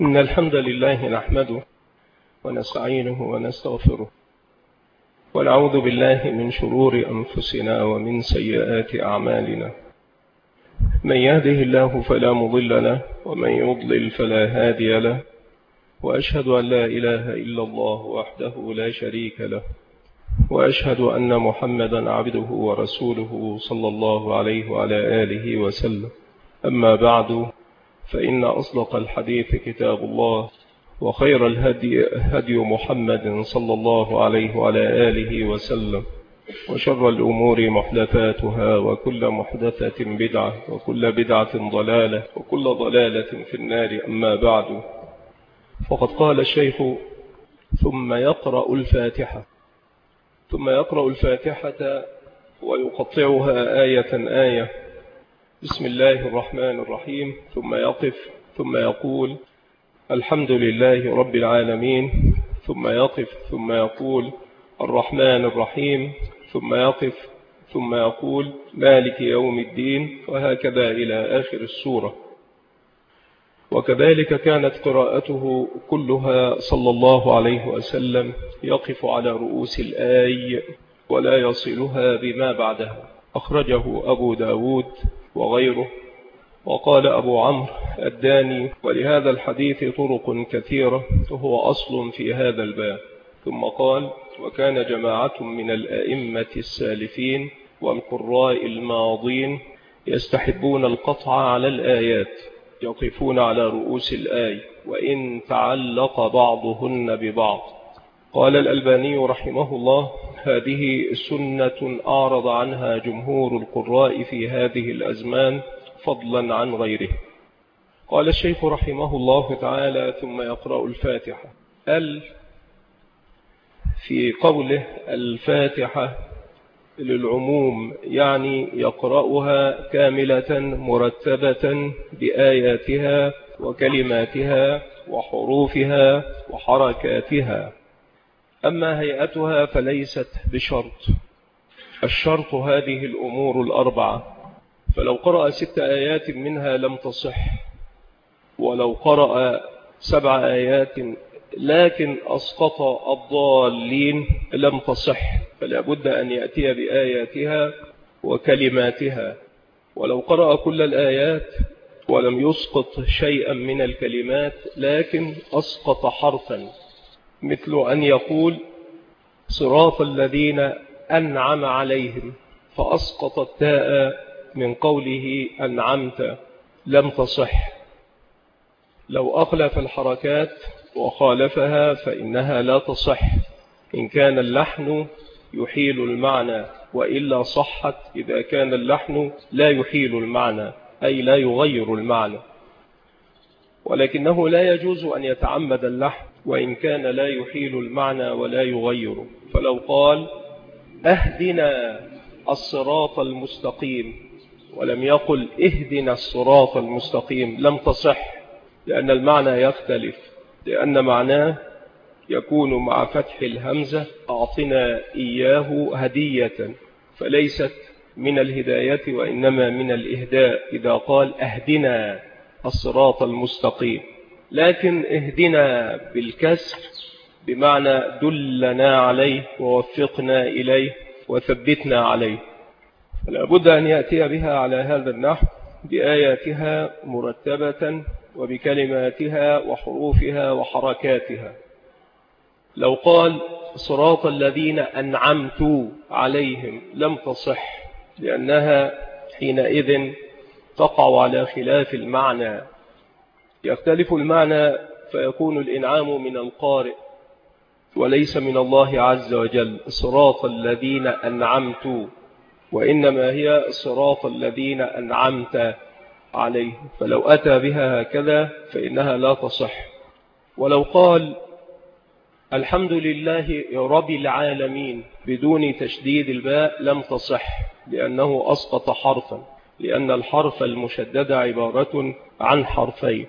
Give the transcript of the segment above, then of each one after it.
إن الحمد لله نحمده ونستعينه ونستغفره ونعوذ بالله من شرور أنفسنا ومن سيئات أعمالنا. من يهده الله فلا مضل له ومن يضلل فلا هادي له، وأشهد أن لا إله إلا الله وحده لا شريك له، وأشهد أن محمدا عبده ورسوله صلى الله عليه وعلى آله وسلم. أما بعد، فإن أصدق الحديث كتاب الله، وخير الهدي هدي محمد صلى الله عليه وعلى آله وسلم، وشر الأمور محدثاتها، وكل محدثة بدعة، وكل بدعة ضلالة، وكل ضلالة في النار. أما بعد، فقد قال الشيخ: ثم يقرأ الفاتحة ويقطعها آية آية. بسم الله الرحمن الرحيم. ثم يقف، ثم يقول: الحمد لله رب العالمين. ثم يقف، ثم يقول: الرحمن الرحيم. ثم يقف، ثم يقول: مالك يوم الدين، وهكذا إلى آخر السورة. وكذلك كانت قراءته كلها صلى الله عليه وسلم يقف على رؤوس الآي ولا يصلها بما بعدها. أخرجه أبو داود وغيره. وقال أبو عمرو الداني: ولهذا الحديث طرق كثيرة، وهو أصل في هذا الباب. ثم قال: وكان جماعة من الأئمة السالفين والقراء الماضين يستحبون القطع على الآيات، يقفون على رؤوس الآي وإن تعلق بعضهن ببعض. قال الألباني رحمه الله: هذه سنة أعرض عنها جمهور القراء في هذه الأزمان فضلا عن غيره. قال الشيخ رحمه الله تعالى: ثم يقرأ الفاتحة. في قوله الفاتحة للعموم، يعني يقرأها كاملة مرتبة بآياتها وكلماتها وحروفها وحركاتها. أما هيئتها فليست بشرط. الشرط هذه الأمور الأربعة. فلو قرأ 6 آيات منها لم تصح، ولو قرأ 7 آيات لكن أسقط الضالين لم تصح، فلا بد أن يأتي بآياتها وكلماتها. ولو قرأ كل الآيات ولم يسقط شيئا من الكلمات لكن أسقط حرفا، مثل أن يقول: صراط الذين أنعم عليهم، فأسقط التاء من قوله أنعمت، لم تصح. لو أخلف الحركات وخالفها فإنها لا تصح، إن كان اللحن يحيل المعنى، وإلا صحت إذا كان اللحن لا يحيل المعنى، أي لا يغير المعنى. ولكنه لا يجوز أن يتعمد اللحن وإن كان لا يحيل المعنى ولا يغيره. فلو قال: أهدنا الصراط المستقيم، ولم يقل اهدنا الصراط المستقيم، لم تصح، لأن المعنى يختلف، لأن معناه يكون مع فتح الهمزة أعطنا إياه هدية، فليست من الهداية وإنما من الإهداء إذا قال أهدنا الصراط المستقيم. لكن اهدنا بالكسر بمعنى دلنا عليه ووفقنا إليه وثبتنا عليه. فلا بد أن يأتي بها على هذا النحو بآياتها مرتبة وبكلماتها وحروفها وحركاتها. لو قال: صراط الذين أنعمت عليهم، لم تصح، لأنها حينئذ تقع على خلاف المعنى، يختلف المعنى، فيكون الإنعام من القارئ وليس من الله عز وجل. صراط الذين أنعمت، وإنما هي صراط الذين أنعمت عليه. فلو أتى بها هكذا فإنها لا تصح. ولو قال: الحمد لله رب العالمين بدون تشديد الباء، لم تصح، لأنه أسقط حرفا، لأن الحرف المشدد عبارة عن حرفين.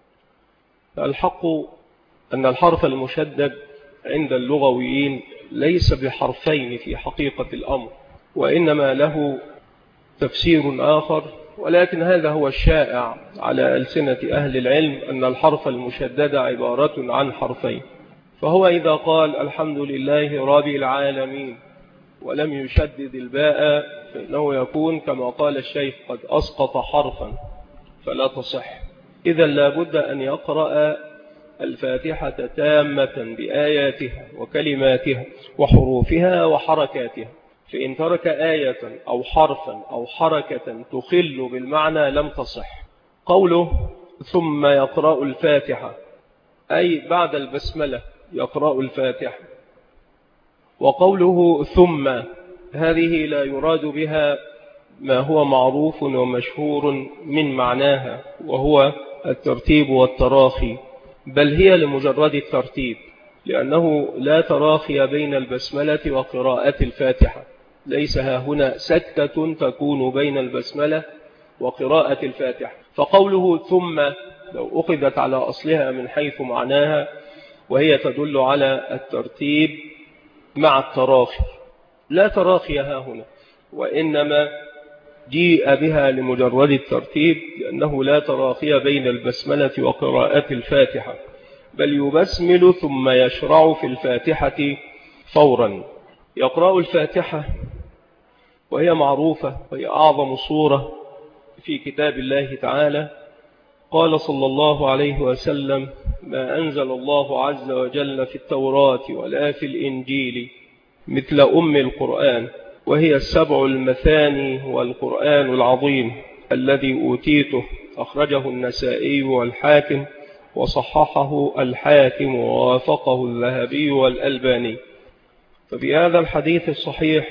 الحق أن الحرف المشدد عند اللغويين ليس بحرفين في حقيقة الأمر، وإنما له تفسير آخر ولكن هذا هو الشائع على ألسنة أهل العلم أن الحرف المشدد عبارة عن حرفين. فهو إذا قال الحمد لله رب العالمين ولم يشدد الباء فإنه يكون كما قال الشيخ قد أسقط حرفا فلا تصح. إذا لابد أن يقرأ الفاتحة تامة بآياتها وكلماتها وحروفها وحركاتها، فإن ترك آية أو حرفا أو حركة تخل بالمعنى لم تصح. قوله ثم يقرأ الفاتحة أي بعد البسملة يقرأ الفاتحة، وقوله ثم هذه لا يراد بها ما هو معروف ومشهور من معناها وهو الترتيب والتراخي، بل هي لمجرد الترتيب، لأنه لا تراخي بين البسملة وقراءة الفاتحة، ليس ها هنا سكتة تكون بين البسملة وقراءة الفاتحة. فقوله ثم لو أخذت على أصلها من حيث معناها وهي تدل على الترتيب مع التراخي، لا تراخي ها هنا، وإنما جيء بها لمجرد الترتيب لأنه لا تراخي بين البسملة وقراءة الفاتحة، بل يبسمل ثم يشرع في الفاتحة فورا. يقرأ الفاتحة وهي معروفة وهي أعظم سورة في كتاب الله تعالى. قال صلى الله عليه وسلم ما أنزل الله عز وجل في التوراة ولا في الإنجيل مثل أم القرآن، وهي السبع المثاني والقرآن العظيم الذي أوتيته. أخرجه النسائي والحاكم وصححه الحاكم ووافقه الذهبي والألباني. ففي هذا الحديث الصحيح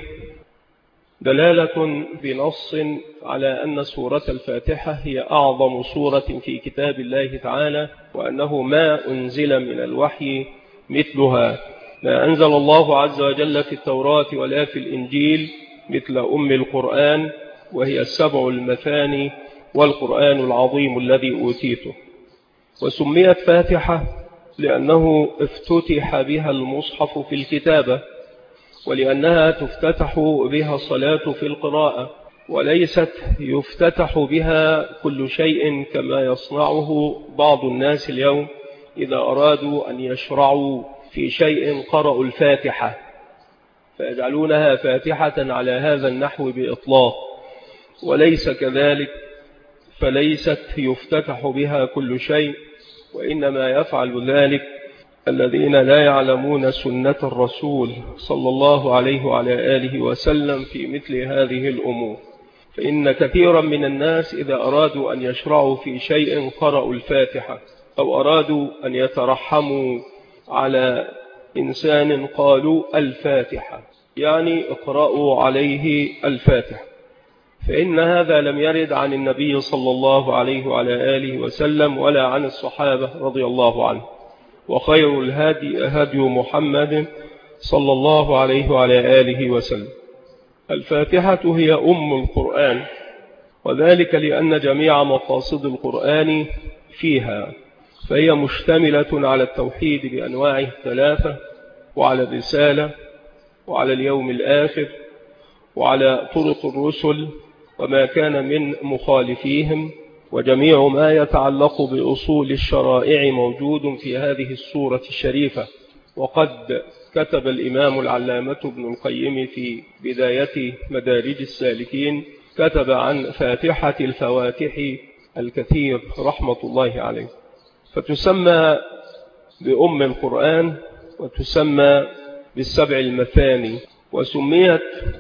دلالة بنص على أن سورة الفاتحة هي أعظم سورة في كتاب الله تعالى، وأنه ما أنزل من الوحي مثلها. ما أنزل الله عز وجل في التوراة ولا في الإنجيل مثل أم القرآن، وهي السبع المثاني والقرآن العظيم الذي أوتيته. وسميت فاتحة لأنه افتتح بها المصحف في الكتابة، ولأنها تفتتح بها الصلاة في القراءة، وليست يفتتح بها كل شيء كما يصنعه بعض الناس اليوم إذا أرادوا أن يشرعوا في شيء قرأوا الفاتحة فيجعلونها فاتحة على هذا النحو بإطلاق، وليس كذلك، فليست يفتتح بها كل شيء، وإنما يفعل ذلك الذين لا يعلمون سنة الرسول صلى الله عليه وعلى آله وسلم في مثل هذه الأمور. فإن كثيرا من الناس إذا أرادوا أن يشرعوا في شيء قرأوا الفاتحة، أو أرادوا أن يترحموا على إنسان قالوا الفاتحة، يعني اقرأوا عليه الفاتحة. فإن هذا لم يرد عن النبي صلى الله عليه وعلى آله وسلم ولا عن الصحابة رضي الله عنه. وخير الهدي هدي محمد صلى الله عليه وعلى آله وسلم. الفاتحة هي أم القرآن، وذلك لأن جميع مقاصد القرآن فيها، فهي مشتملة على التوحيد بأنواعه الثلاثة، وعلى الرسالة، وعلى اليوم الآخر، وعلى طرق الرسل وما كان من مخالفيهم، وجميع ما يتعلق بأصول الشرائع موجود في هذه السورة الشريفة. وقد كتب الإمام العلامة ابن القيم في بداية مدارج السالكين، كتب عن فاتحة الفواتح الكثير رحمة الله عليه، فتسمى بأم القرآن وتسمى بالسبع المثاني. وسميت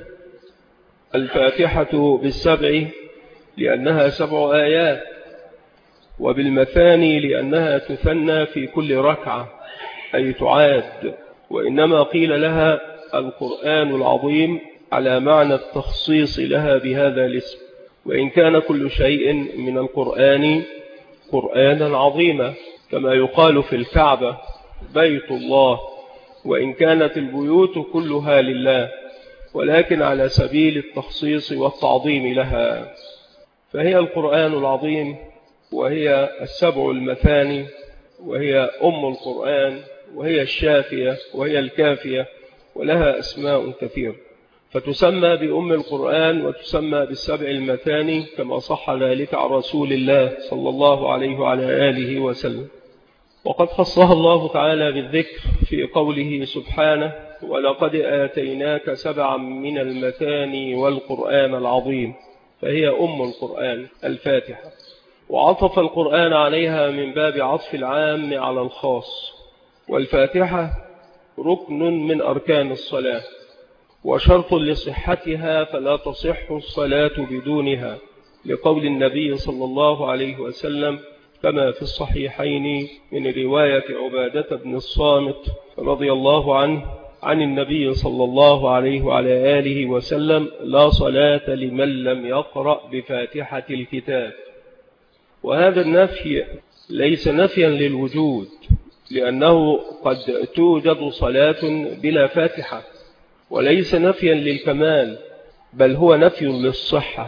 الفاتحة بالسبع لأنها 7 آيات، وبالمثاني لأنها تثنى في كل ركعة أي تعاد. وإنما قيل لها القرآن العظيم على معنى التخصيص لها بهذا الاسم، وإن كان كل شيء من القرآن قرآنا عظيما، كما يقال في الكعبة بيت الله، وإن كانت البيوت كلها لله، ولكن على سبيل التخصيص والتعظيم لها. فهي القرآن العظيم، وهي السبع المثاني، وهي أم القرآن، وهي الشافية، وهي الكافية، ولها أسماء كثيرة. فتسمى بأم القرآن وتسمى بالسبع المثاني كما صح ذلك عن رسول الله صلى الله عليه وعلى آله وسلم. وقد خصها الله تعالى بالذكر في قوله سبحانه: ولقد آتيناك سبعا من المثاني والقرآن العظيم، فهي أم القرآن الفاتحة. وعطف القرآن عليها من باب عطف العام على الخاص. والفاتحة ركن من أركان الصلاة وشرط لصحتها، فلا تصح الصلاة بدونها، لقول النبي صلى الله عليه وسلم كما في الصحيحين من رواية عبادة بن الصامت رضي الله عنه عن النبي صلى الله عليه وعلى آله وسلم: لا صلاة لمن لم يقرأ بفاتحة الكتاب. وهذا النفي ليس نفيا للوجود، لأنه قد توجد صلاة بلا فاتحة، وليس نفيا للكمال، بل هو نفي للصحة.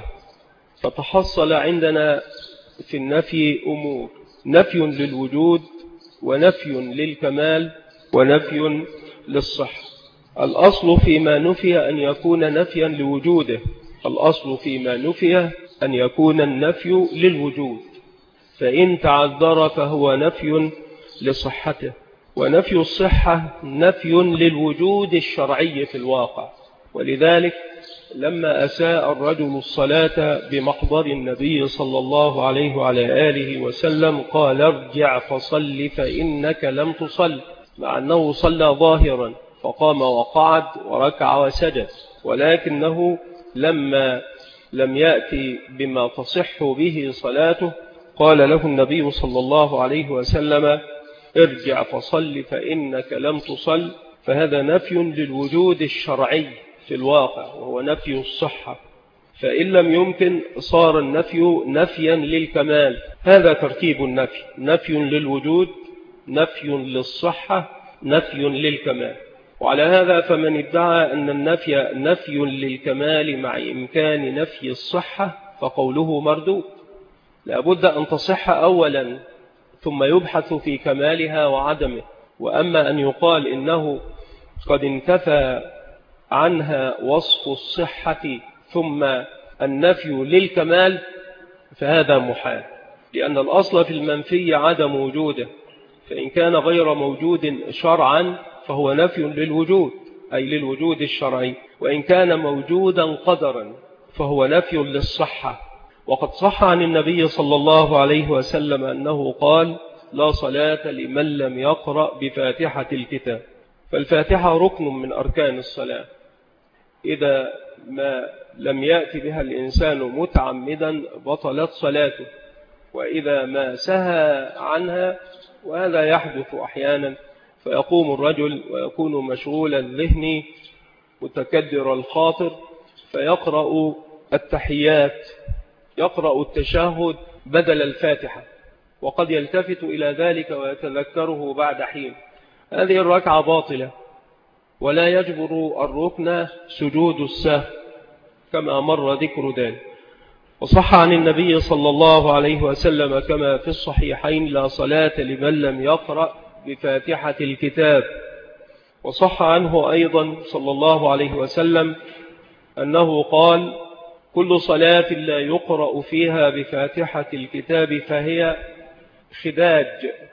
فتحصل عندنا في النفي أمور: نفي للوجود، ونفي للكمال، ونفي للصحة. الأصل فيما نفي أن يكون نفيا لوجوده، الأصل فيما نفي أن يكون النفي للوجود، فإن تعذر فهو نفي لصحته. ونفي الصحة نفي للوجود الشرعي في الواقع. ولذلك لما أساء الرجل الصلاة بمحضر النبي صلى الله عليه وعلى آله وسلم قال: ارجع فصل فإنك لم تصل، مع أنه صلى ظاهرا، فقام وقعد وركع وسجد، ولكنه لما لم يأتي بما تصح به صلاته قال له النبي صلى الله عليه وسلم: ارجع فصل فإنك لم تصل. فهذا نفي للوجود الشرعي في الواقع، وهو نفي الصحة. فإن لم يمكن صار النفي نفيا للكمال. هذا ترتيب النفي: نفي للوجود، نفي للصحة، نفي للكمال. وعلى هذا فمن ادعى أن النفي نفي للكمال مع إمكان نفي الصحة فقوله مردود. لابد أن تصح أولا ثم يبحث في كمالها وعدمه. وأما أن يقال إنه قد انتفى عنها وصف الصحة ثم النفي للكمال فهذا محال، لأن الأصل في المنفي عدم وجوده، فإن كان غير موجود شرعا فهو نفي للوجود، أي للوجود الشرعي، وإن كان موجودا قدرا فهو نفي للصحة. وقد صح عن النبي صلى الله عليه وسلم أنه قال: لا صلاة لمن لم يقرأ بفاتحة الكتاب. فالفاتحة ركن من أركان الصلاة، إذا ما لم يأتي بها الإنسان متعمدا بطلت صلاته، وإذا ما سهى عنها، وهذا يحدث أحيانا، فيقوم الرجل ويكون مشغول الذهن متكدر الخاطر فيقرأ التحيات، يقرأ التشهد بدل الفاتحة، وقد يلتفت إلى ذلك ويتذكره بعد حين. هذه الركعة باطلة، ولا يجبر الركن سجود السهو كما مر ذكر ذلك. وصح عن النبي صلى الله عليه وسلم كما في الصحيحين: لا صلاة لمن لم يقرأ بفاتحة الكتاب. وصح عنه أيضا صلى الله عليه وسلم أنه قال: كل صلاة لا يقرأ فيها بفاتحة الكتاب فهي خداج.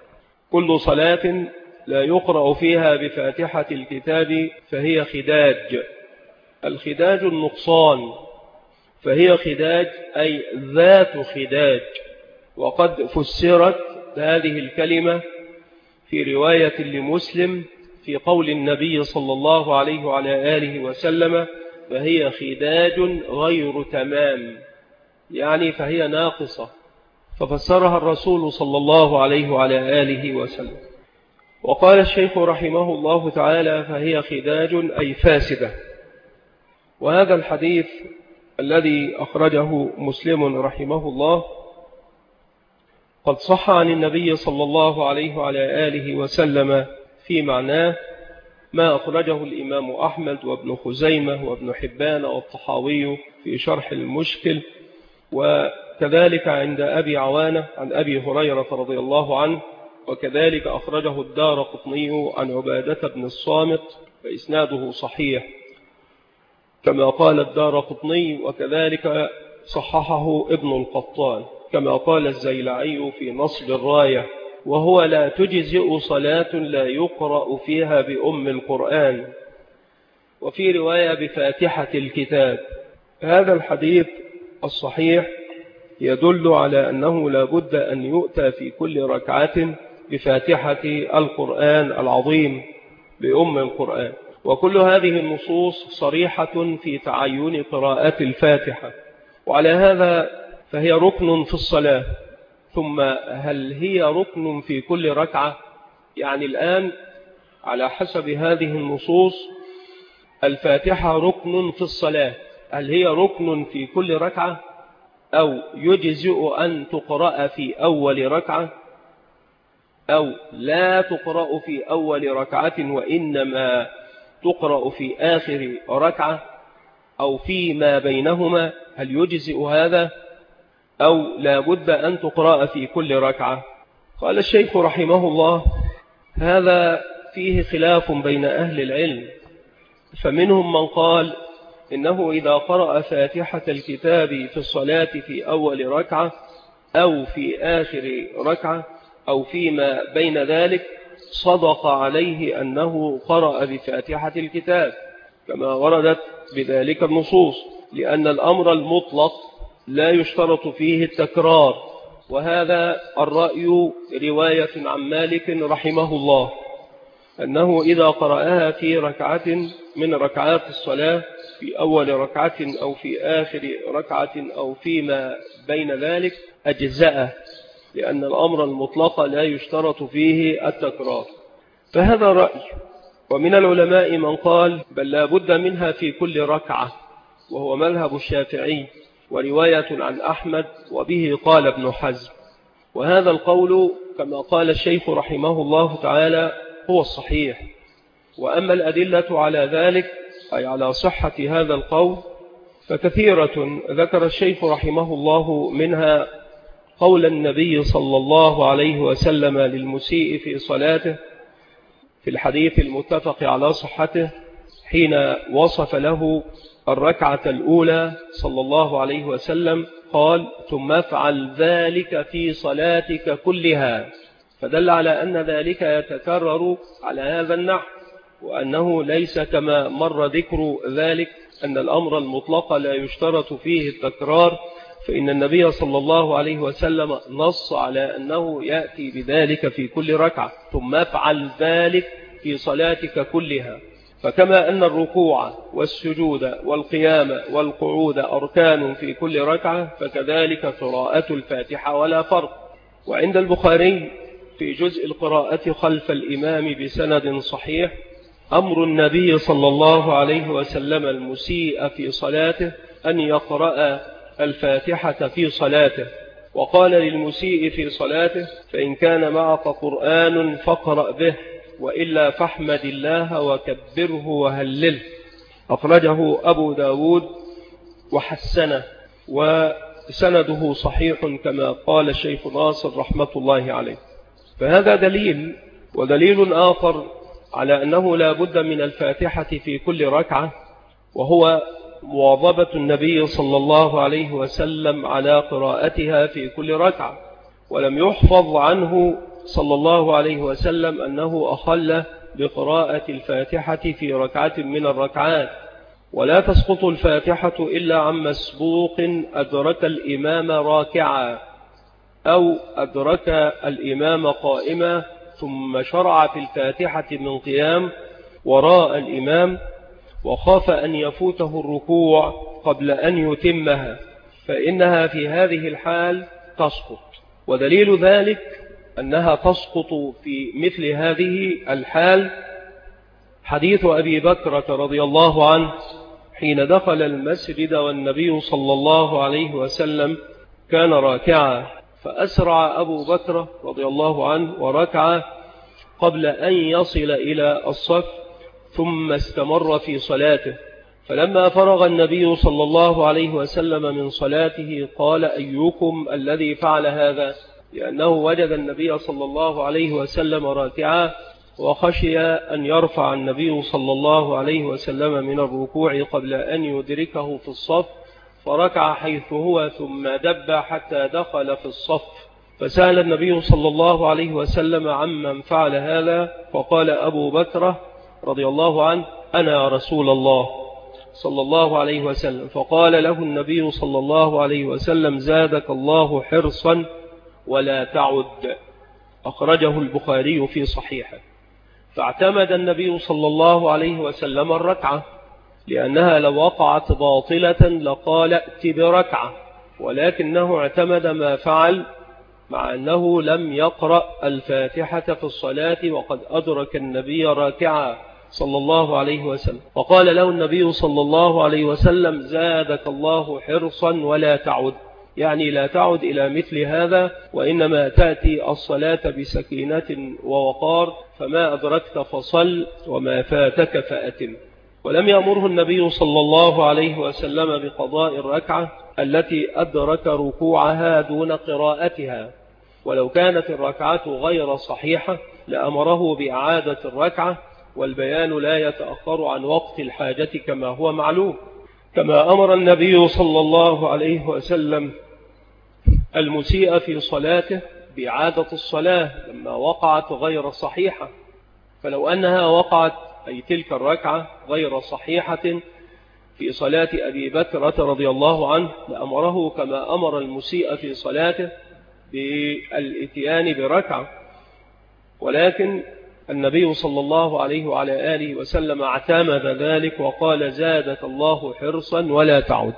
كل صلاة لا يقرأ فيها بفاتحة الكتاب فهي خداج. الخداج النقصان، فهي خداج أي ذات خداج. وقد فسرت هذه الكلمة في رواية لمسلم في قول النبي صلى الله عليه وعلى آله وسلم: فهي خداج غير تمام، يعني فهي ناقصة. ففسرها الرسول صلى الله عليه وعلى آله وسلم. وقال الشيخ رحمه الله تعالى: فهي خداج أي فاسدة. وهذا الحديث الذي أخرجه مسلم رحمه الله قد صح عن النبي صلى الله عليه وعلى آله وسلم في معناه، ما أخرجه الإمام أحمد وابن خزيمة وابن حبان والطحاوي في شرح المشكل، وكذلك عند أبي عوانة عن أبي هريرة رضي الله عنه، وكذلك أخرجه الدارقطني عن عبادة بن الصامت، فإسناده صحيح. كما قال الدارقطني، وكذلك صححه ابن القطان، كما قال الزيلعي في نصب الراية: وهو لا تجزئ صلاة لا يقرأ فيها بأم القرآن، وفي رواية بفاتحة الكتاب. هذا الحديث الصحيح يدل على أنه لا بد أن يؤتى في كل ركعة بفاتحة القرآن العظيم بأم القرآن. وكل هذه النصوص صريحة في تعين قراءة الفاتحة، وعلى هذا فهي ركن في الصلاة. ثم هل هي ركن في كل ركعة؟ يعني الآن على حسب هذه النصوص الفاتحة ركن في الصلاة، هل هي ركن في كل ركعة أو يجزئ أن تقرأ في أول ركعة أو لا تقرأ في أول ركعة وإنما تقرأ في آخر ركعة أو فيما بينهما؟ هل يجزئ هذا أو لا بد أن تقرأ في كل ركعة؟ قال الشيخ رحمه الله: هذا فيه خلاف بين أهل العلم، فمنهم من قال إنه إذا قرأ فاتحة الكتاب في الصلاة في أول ركعة أو في آخر ركعة أو فيما بين ذلك صدق عليه أنه قرأ بفاتحة الكتاب، كما وردت بذلك النصوص، لأن الأمر المطلق لا يشترط فيه التكرار. وهذا الرأي رواية عن مالك رحمه الله، أنه إذا قرأها في ركعة من ركعات الصلاة في أول ركعة أو في آخر ركعة أو فيما بين ذلك أجزأه، لأن الأمر المطلق لا يشترط فيه التكرار. فهذا رأي. ومن العلماء من قال بل لا بد منها في كل ركعة، وهو مذهب الشافعي ورواية عن أحمد، وبه قال ابن حزم. وهذا القول كما قال الشيخ رحمه الله تعالى هو الصحيح. وأما الأدلة على ذلك أي على صحة هذا القول فكثيرة، ذكر الشيخ رحمه الله منها قول النبي صلى الله عليه وسلم للمسيء في صلاته في الحديث المتفق على صحته، حين وصف له الركعة الأولى صلى الله عليه وسلم قال: ثم افعل ذلك في صلاتك كلها. فدل على أن ذلك يتكرر على هذا النحو، وأنه ليس كما مر ذكر ذلك أن الأمر المطلق لا يشترط فيه التكرار، فإن النبي صلى الله عليه وسلم نص على أنه يأتي بذلك في كل ركعة: ثم افعل ذلك في صلاتك كلها. فكما أن الركوع والسجود والقيام والقعود أركان في كل ركعة، فكذلك قراءة الفاتحة ولا فرق. وعند البخاري في جزء القراءة خلف الإمام بسند صحيح أمر النبي صلى الله عليه وسلم المسيء في صلاته أن يقرأ الفاتحة في صلاته، وقال للمسيء في صلاته: فإن كان معك قرآن فاقرأ به، وإلا فاحمد الله وكبره وهلله. أخرجه أبو داود وحسنه، وسنده صحيح كما قال الشيخ ناصر رحمة الله عليه. فهذا دليل. ودليل آخر على أنه لا بد من الفاتحة في كل ركعة، وهو مواظبة النبي صلى الله عليه وسلم على قراءتها في كل ركعة. ولم يحفظ عنه صلى الله عليه وسلم أنه أخل بقراءة الفاتحة في ركعة من الركعات. ولا تسقط الفاتحة إلا عن مسبوق أدرك الإمام راكعا أو أدرك الإمام قائما ثم شرع في الفاتحة من قيام وراء الإمام، وخاف أن يفوته الركوع قبل أن يتمها، فإنها في هذه الحال تسقط. ودليل ذلك أنها تسقط في مثل هذه الحال حديث أبي بكرة رضي الله عنه حين دخل المسجد والنبي صلى الله عليه وسلم كان راكعا، فأسرع أبو بكر رضي الله عنه وركع قبل أن يصل إلى الصف، ثم استمر في صلاته. فلما فرغ النبي صلى الله عليه وسلم من صلاته قال: أيكم الذي فعل هذا؟ لأنه وجد النبي صلى الله عليه وسلم راكعا وخشي أن يرفع النبي صلى الله عليه وسلم من الركوع قبل أن يدركه في الصف، فركع حيث هو ثم دب حتى دخل في الصف، فسأل النبي صلى الله عليه وسلم عمن فعل هذا، فقال أبو بكر رضي الله عنه: أنا يا رسول الله صلى الله عليه وسلم. فقال له النبي صلى الله عليه وسلم: زادك الله حرصا ولا تعد. أخرجه البخاري في صحيحه. فاعتمد النبي صلى الله عليه وسلم الركعة، لأنها لو وقعت باطلة لقال ائت بركعة، ولكنه اعتمد ما فعل مع أنه لم يقرأ الفاتحة في الصلاة وقد أدرك النبي راكعا صلى الله عليه وسلم. وقال له النبي صلى الله عليه وسلم: زادك الله حرصا ولا تعد، يعني لا تعد إلى مثل هذا، وإنما تأتي الصلاة بسكينة ووقار، فما أدركت فصل وما فاتك فأتم. ولم يأمره النبي صلى الله عليه وسلم بقضاء الركعة التي أدرك ركوعها دون قراءتها، ولو كانت الركعة غير صحيحة لأمره بإعادة الركعة، والبيان لا يتأخر عن وقت الحاجة كما هو معلوم. كما أمر النبي صلى الله عليه وسلم المسيء في صلاته بإعادة الصلاة لما وقعت غير صحيحة، فلو أنها وقعت أي تلك الركعة غير صحيحة في صلاة أبي بكر رضي الله عنه لأمره كما أمر المسيء في صلاته بالإتيان بركعة، ولكن النبي صلى الله عليه وعلى آله وسلم اعتمد ذلك وقال: زادك الله حرصا ولا تعد.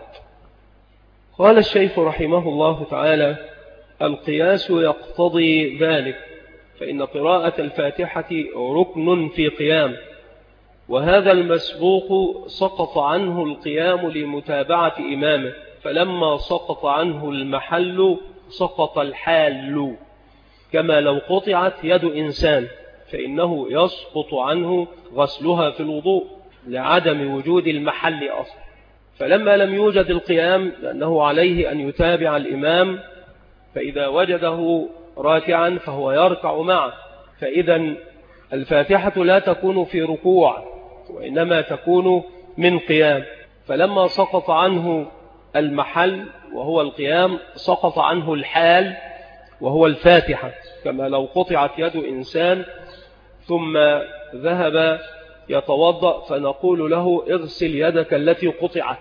قال الشيخ رحمه الله تعالى: القياس يقتضي ذلك، فإن قراءة الفاتحة ركن في قيام، وهذا المسبوق سقط عنه القيام لمتابعة إمامه، فلما سقط عنه المحل سقط الحال، كما لو قطعت يد إنسان فإنه يسقط عنه غسلها في الوضوء لعدم وجود المحل أصلا. فلما لم يوجد القيام لأنه عليه أن يتابع الإمام، فإذا وجده راكعا فهو يركع معه، فإذا الفاتحة لا تكون في ركوع وإنما تكون من قيام. فلما سقط عنه المحل وهو القيام سقط عنه الحال وهو الفاتحة، كما لو قطعت يد إنسان ثم ذهب يتوضأ فنقول له: اغسل يدك التي قطعت،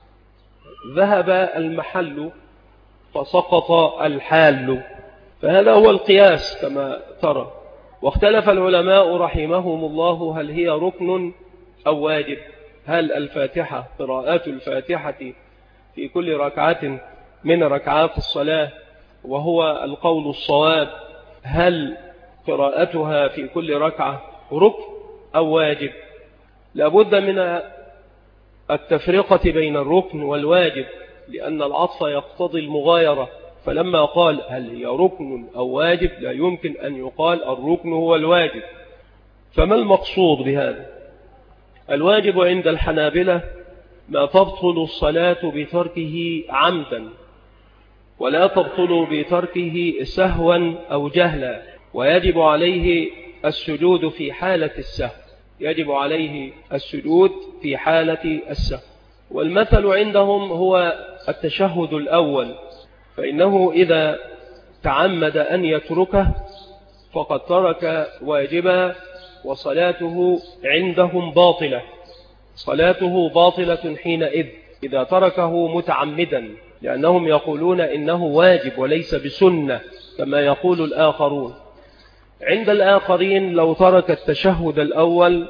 ذهب المحل فسقط الحال، فهذا هو القياس كما ترى. واختلف العلماء رحمهم الله هل هي ركن أو واجب، هل الفاتحة قراءات الفاتحة في كل ركعة من ركعات الصلاة، وهو القول الصواب، هل قراءتها في كل ركعة ركن أو واجب؟ لابد من التفرقة بين الركن والواجب، لأن العطف يقتضي المغايرة، فلما قال هل هي ركن أو واجب لا يمكن أن يقال الركن هو الواجب. فما المقصود بهذا؟ الواجب عند الحنابلة ما تبطل الصلاة بتركه عمدا، ولا تبطل بتركه سهوا أو جهلا، ويجب عليه السجود في حالة السهو، يجب عليه السجود في حالة السهو. والمثل عندهم هو التشهد الأول، فإنه إذا تعمد أن يتركه فقد ترك واجبا وصلاته عندهم باطلة، صلاته باطلة حينئذ إذا تركه متعمدا، لأنهم يقولون إنه واجب وليس بسنة كما يقول الآخرون. عند الآخرين لو ترك التشهد الأول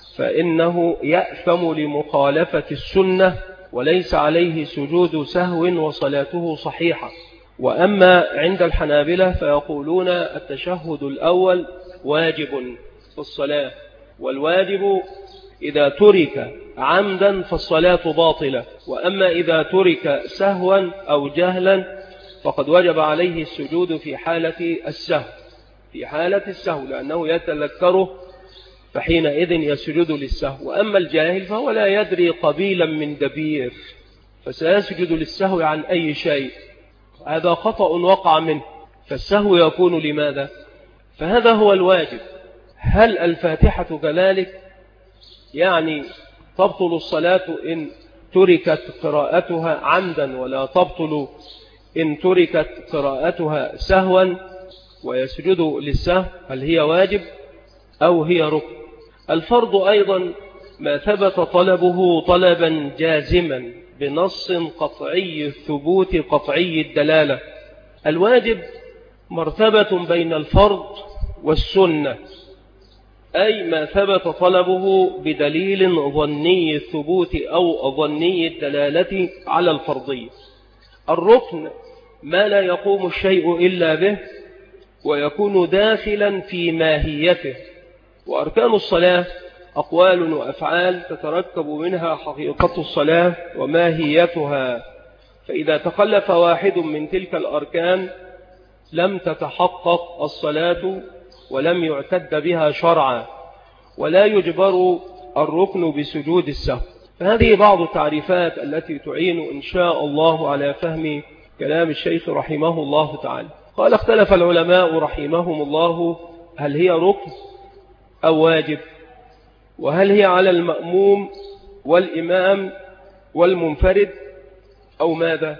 فإنه يأثم لمخالفة السنة وليس عليه سجود سهو وصلاته صحيحة. وأما عند الحنابلة فيقولون التشهد الأول واجب في الصلاة، والواجب إذا ترك عمدا فالصلاة باطلة، وأما إذا ترك سهوا أو جهلا فقد وجب عليه السجود في حالة السهو، في حالة السهو لأنه يتذكره فحينئذ يسجد للسهو. وأما الجاهل فهو لا يدري قبيلا من دبير فسيسجد للسهو عن أي شيء، هذا خطأ وقع منه، فالسهو يكون لماذا؟ فهذا هو الواجب، هل الفاتحة كذلك؟ يعني تبطل الصلاة إن تركت قراءتها عمدا، ولا تبطل إن تركت قراءتها سهوا ويسجد للسهو؟ هل هي واجب أو هي ركن؟ الفرض أيضا ما ثبت طلبه طلبا جازما بنص قطعي الثبوت قطعي الدلالة. الواجب مرتبة بين الفرض والسنة، أي ما ثبت طلبه بدليل ظني الثبوت أو ظني الدلالة على الفرضية. الركن ما لا يقوم الشيء إلا به ويكون داخلا في ماهيته. وأركان الصلاة أقوال وأفعال تتركب منها حقيقة الصلاة وماهيتها، فإذا تخلف واحد من تلك الأركان لم تتحقق الصلاة ولم يعتد بها شرعا، ولا يجبر الركن بسجود السهو. فهذه بعض التعريفات التي تعين إن شاء الله على فهم كلام الشيخ رحمه الله تعالى. قال: اختلف العلماء رحمهم الله هل هي ركن أو واجب، وهل هي على المأموم والإمام والمنفرد أو ماذا؟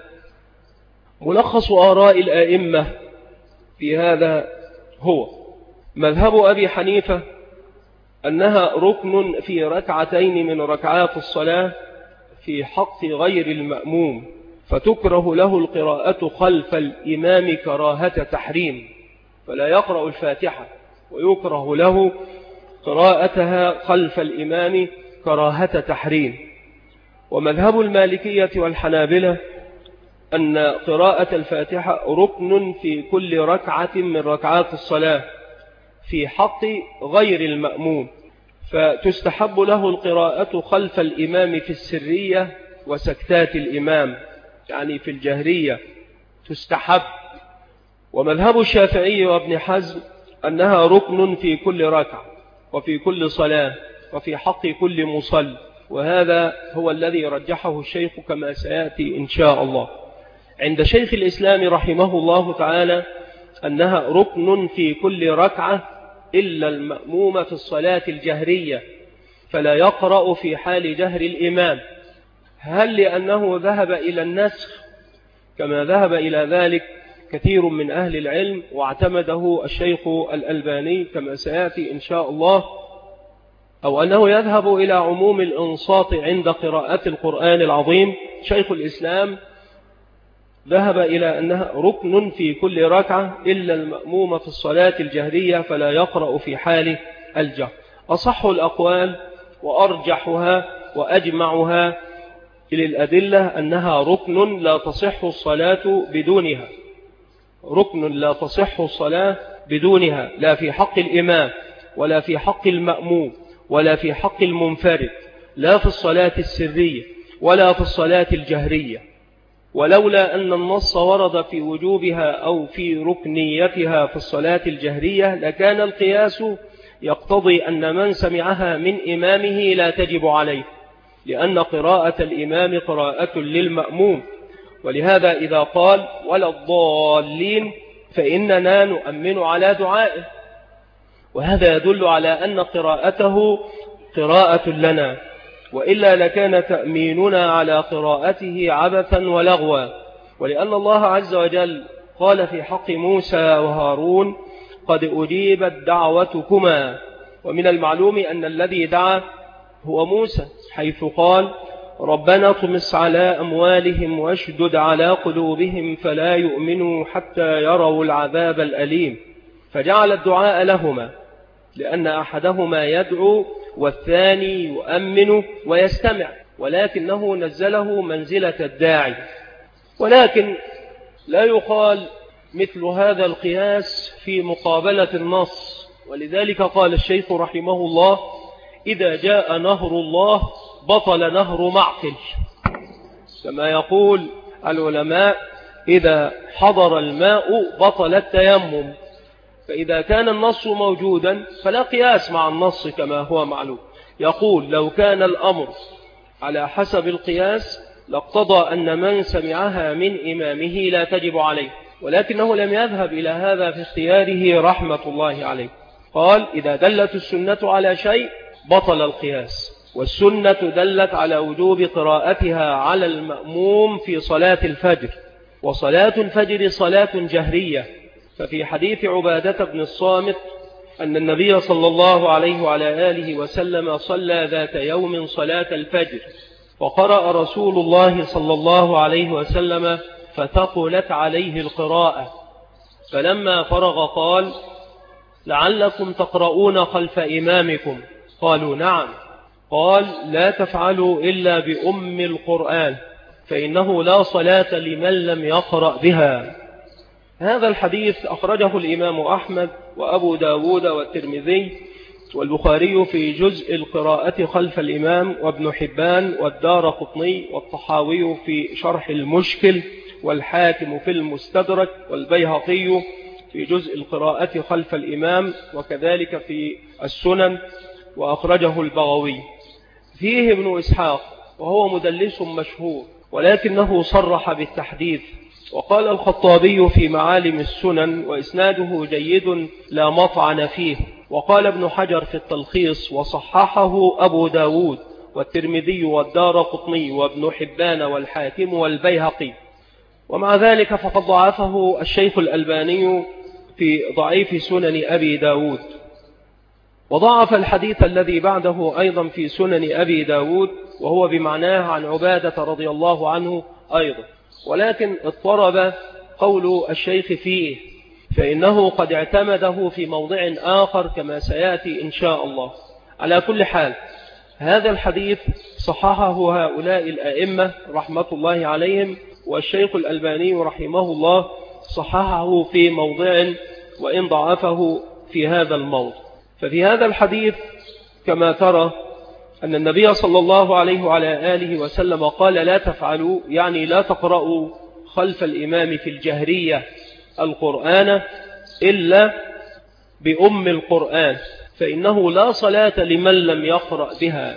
ملخص آراء الآئمة في هذا هو: مذهب أبي حنيفة أنها ركن في ركعتين من ركعات الصلاة في حق غير المأموم، فتكره له القراءة خلف الإمام كراهة تحريم، فلا يقرأ الفاتحة، ويكره له قراءتها خلف الإمام كراهة تحريم. ومذهب المالكية والحنابلة أن قراءة الفاتحة ركن في كل ركعة من ركعات الصلاة في حق غير المأموم، فتستحب له القراءة خلف الإمام في السرية وسكتات الإمام، يعني في الجهرية تستحب. ومذهب الشافعي وابن حزم أنها ركن في كل ركعة وفي كل صلاة وفي حق كل مصل، وهذا هو الذي رجحه الشيخ كما سيأتي إن شاء الله. عند شيخ الإسلام رحمه الله تعالى أنها ركن في كل ركعة إلا المأموم في الصلاة الجهرية، فلا يقرأ في حال جهر الإمام. هل لأنه ذهب إلى النسخ كما ذهب إلى ذلك كثير من أهل العلم واعتمده الشيخ الألباني كما سيأتي إن شاء الله، أو أنه يذهب إلى عموم الإنصات عند قراءة القرآن العظيم؟ شيخ الإسلام ذهب إلى أنها ركن في كل ركعة إلا المأموم في الصلاة الجهرية، فلا يقرأ في حال الجهر. أصح الأقوال وأرجحها وأجمعها إلى الأدلة أنها ركن لا تصح الصلاة بدونها، ركن لا تصح الصلاة بدونها، لا في حق الإمام ولا في حق المأموم ولا في حق المنفرد، لا في الصلاة السرية ولا في الصلاة الجهرية. ولولا أن النص ورد في وجوبها أو في ركنيتها في الصلاة الجهرية لكان القياس يقتضي أن من سمعها من إمامه لا تجب عليه، لأن قراءة الإمام قراءة للمأموم. ولهذا إذا قال ولا الضالين فإننا نؤمن على دعائه، وهذا يدل على أن قراءته قراءة لنا، وإلا لكان تأميننا على قراءته عبثا ولغوا. ولأن الله عز وجل قال في حق موسى وهارون قد أجيبت دعوتكما، ومن المعلوم أن الذي دعا هو موسى، حيث قال ربنا اطمس على أموالهم واشدد على قلوبهم فلا يؤمنوا حتى يروا العذاب الأليم، فجعل الدعاء لهما، لأن أحدهما يدعو والثاني يؤمن ويستمع، ولكنه نزله منزلة الداعي. ولكن لا يقال مثل هذا القياس في مقابلة النص، ولذلك قال الشيخ رحمه الله إذا جاء نهر الله بطل نهر معقل، كما يقول العلماء إذا حضر الماء بطل التيمم. فإذا كان النص موجودا فلا قياس مع النص كما هو معلوم. يقول لو كان الأمر على حسب القياس لاقتضى أن من سمعها من إمامه لا تجب عليه، ولكنه لم يذهب إلى هذا في اختياره رحمة الله عليه. قال إذا دلت السنة على شيء بطل القياس، والسنة دلت على وجوب قراءتها على المأموم في صلاة الفجر، وصلاة الفجر صلاة جهرية. ففي حديث عبادة بن الصامت أن النبي صلى الله عليه وعلى آله وسلم صلى ذات يوم صلاة الفجر، وقرأ رسول الله صلى الله عليه وسلم فثقلت عليه القراءة، فلما فرغ قال لعلكم تقرؤون خلف إمامكم؟ قالوا نعم. قال لا تفعلوا إلا بأم القرآن فإنه لا صلاة لمن لم يقرأ بها. هذا الحديث أخرجه الإمام أحمد وأبو داود والترمذي والبخاري في جزء القراءة خلف الإمام، وابن حبان والدارقطني والطحاوي في شرح المشكل، والحاكم في المستدرك، والبيهقي في جزء القراءة خلف الإمام، وكذلك في السنن، وأخرجه البغوي. فيه ابن إسحاق وهو مدلس مشهور ولكنه صرح بالتحديث، وقال الخطابي في معالم السنن وإسناده جيد لا مطعن فيه، وقال ابن حجر في التلخيص وصححه أبو داود والترمذي والدارقطني وابن حبان والحاكم والبيهقي. ومع ذلك فقد ضعفه الشيخ الألباني في ضعيف سنن أبي داود، وضعف الحديث الذي بعده أيضا في سنن أبي داود وهو بمعناه عن عبادة رضي الله عنه أيضا، ولكن اضطرب قول الشيخ فيه، فإنه قد اعتمده في موضع آخر كما سيأتي إن شاء الله. على كل حال هذا الحديث صححه هؤلاء الأئمة رحمة الله عليهم، والشيخ الألباني رحمه الله صححه في موضع وإن ضعفه في هذا الموضع. ففي هذا الحديث كما ترى أن النبي صلى الله عليه وعلى آله وسلم قال لا تفعلوا، يعني لا تقرأوا خلف الإمام في الجهرية القرآن إلا بأم القرآن فإنه لا صلاة لمن لم يقرأ بها.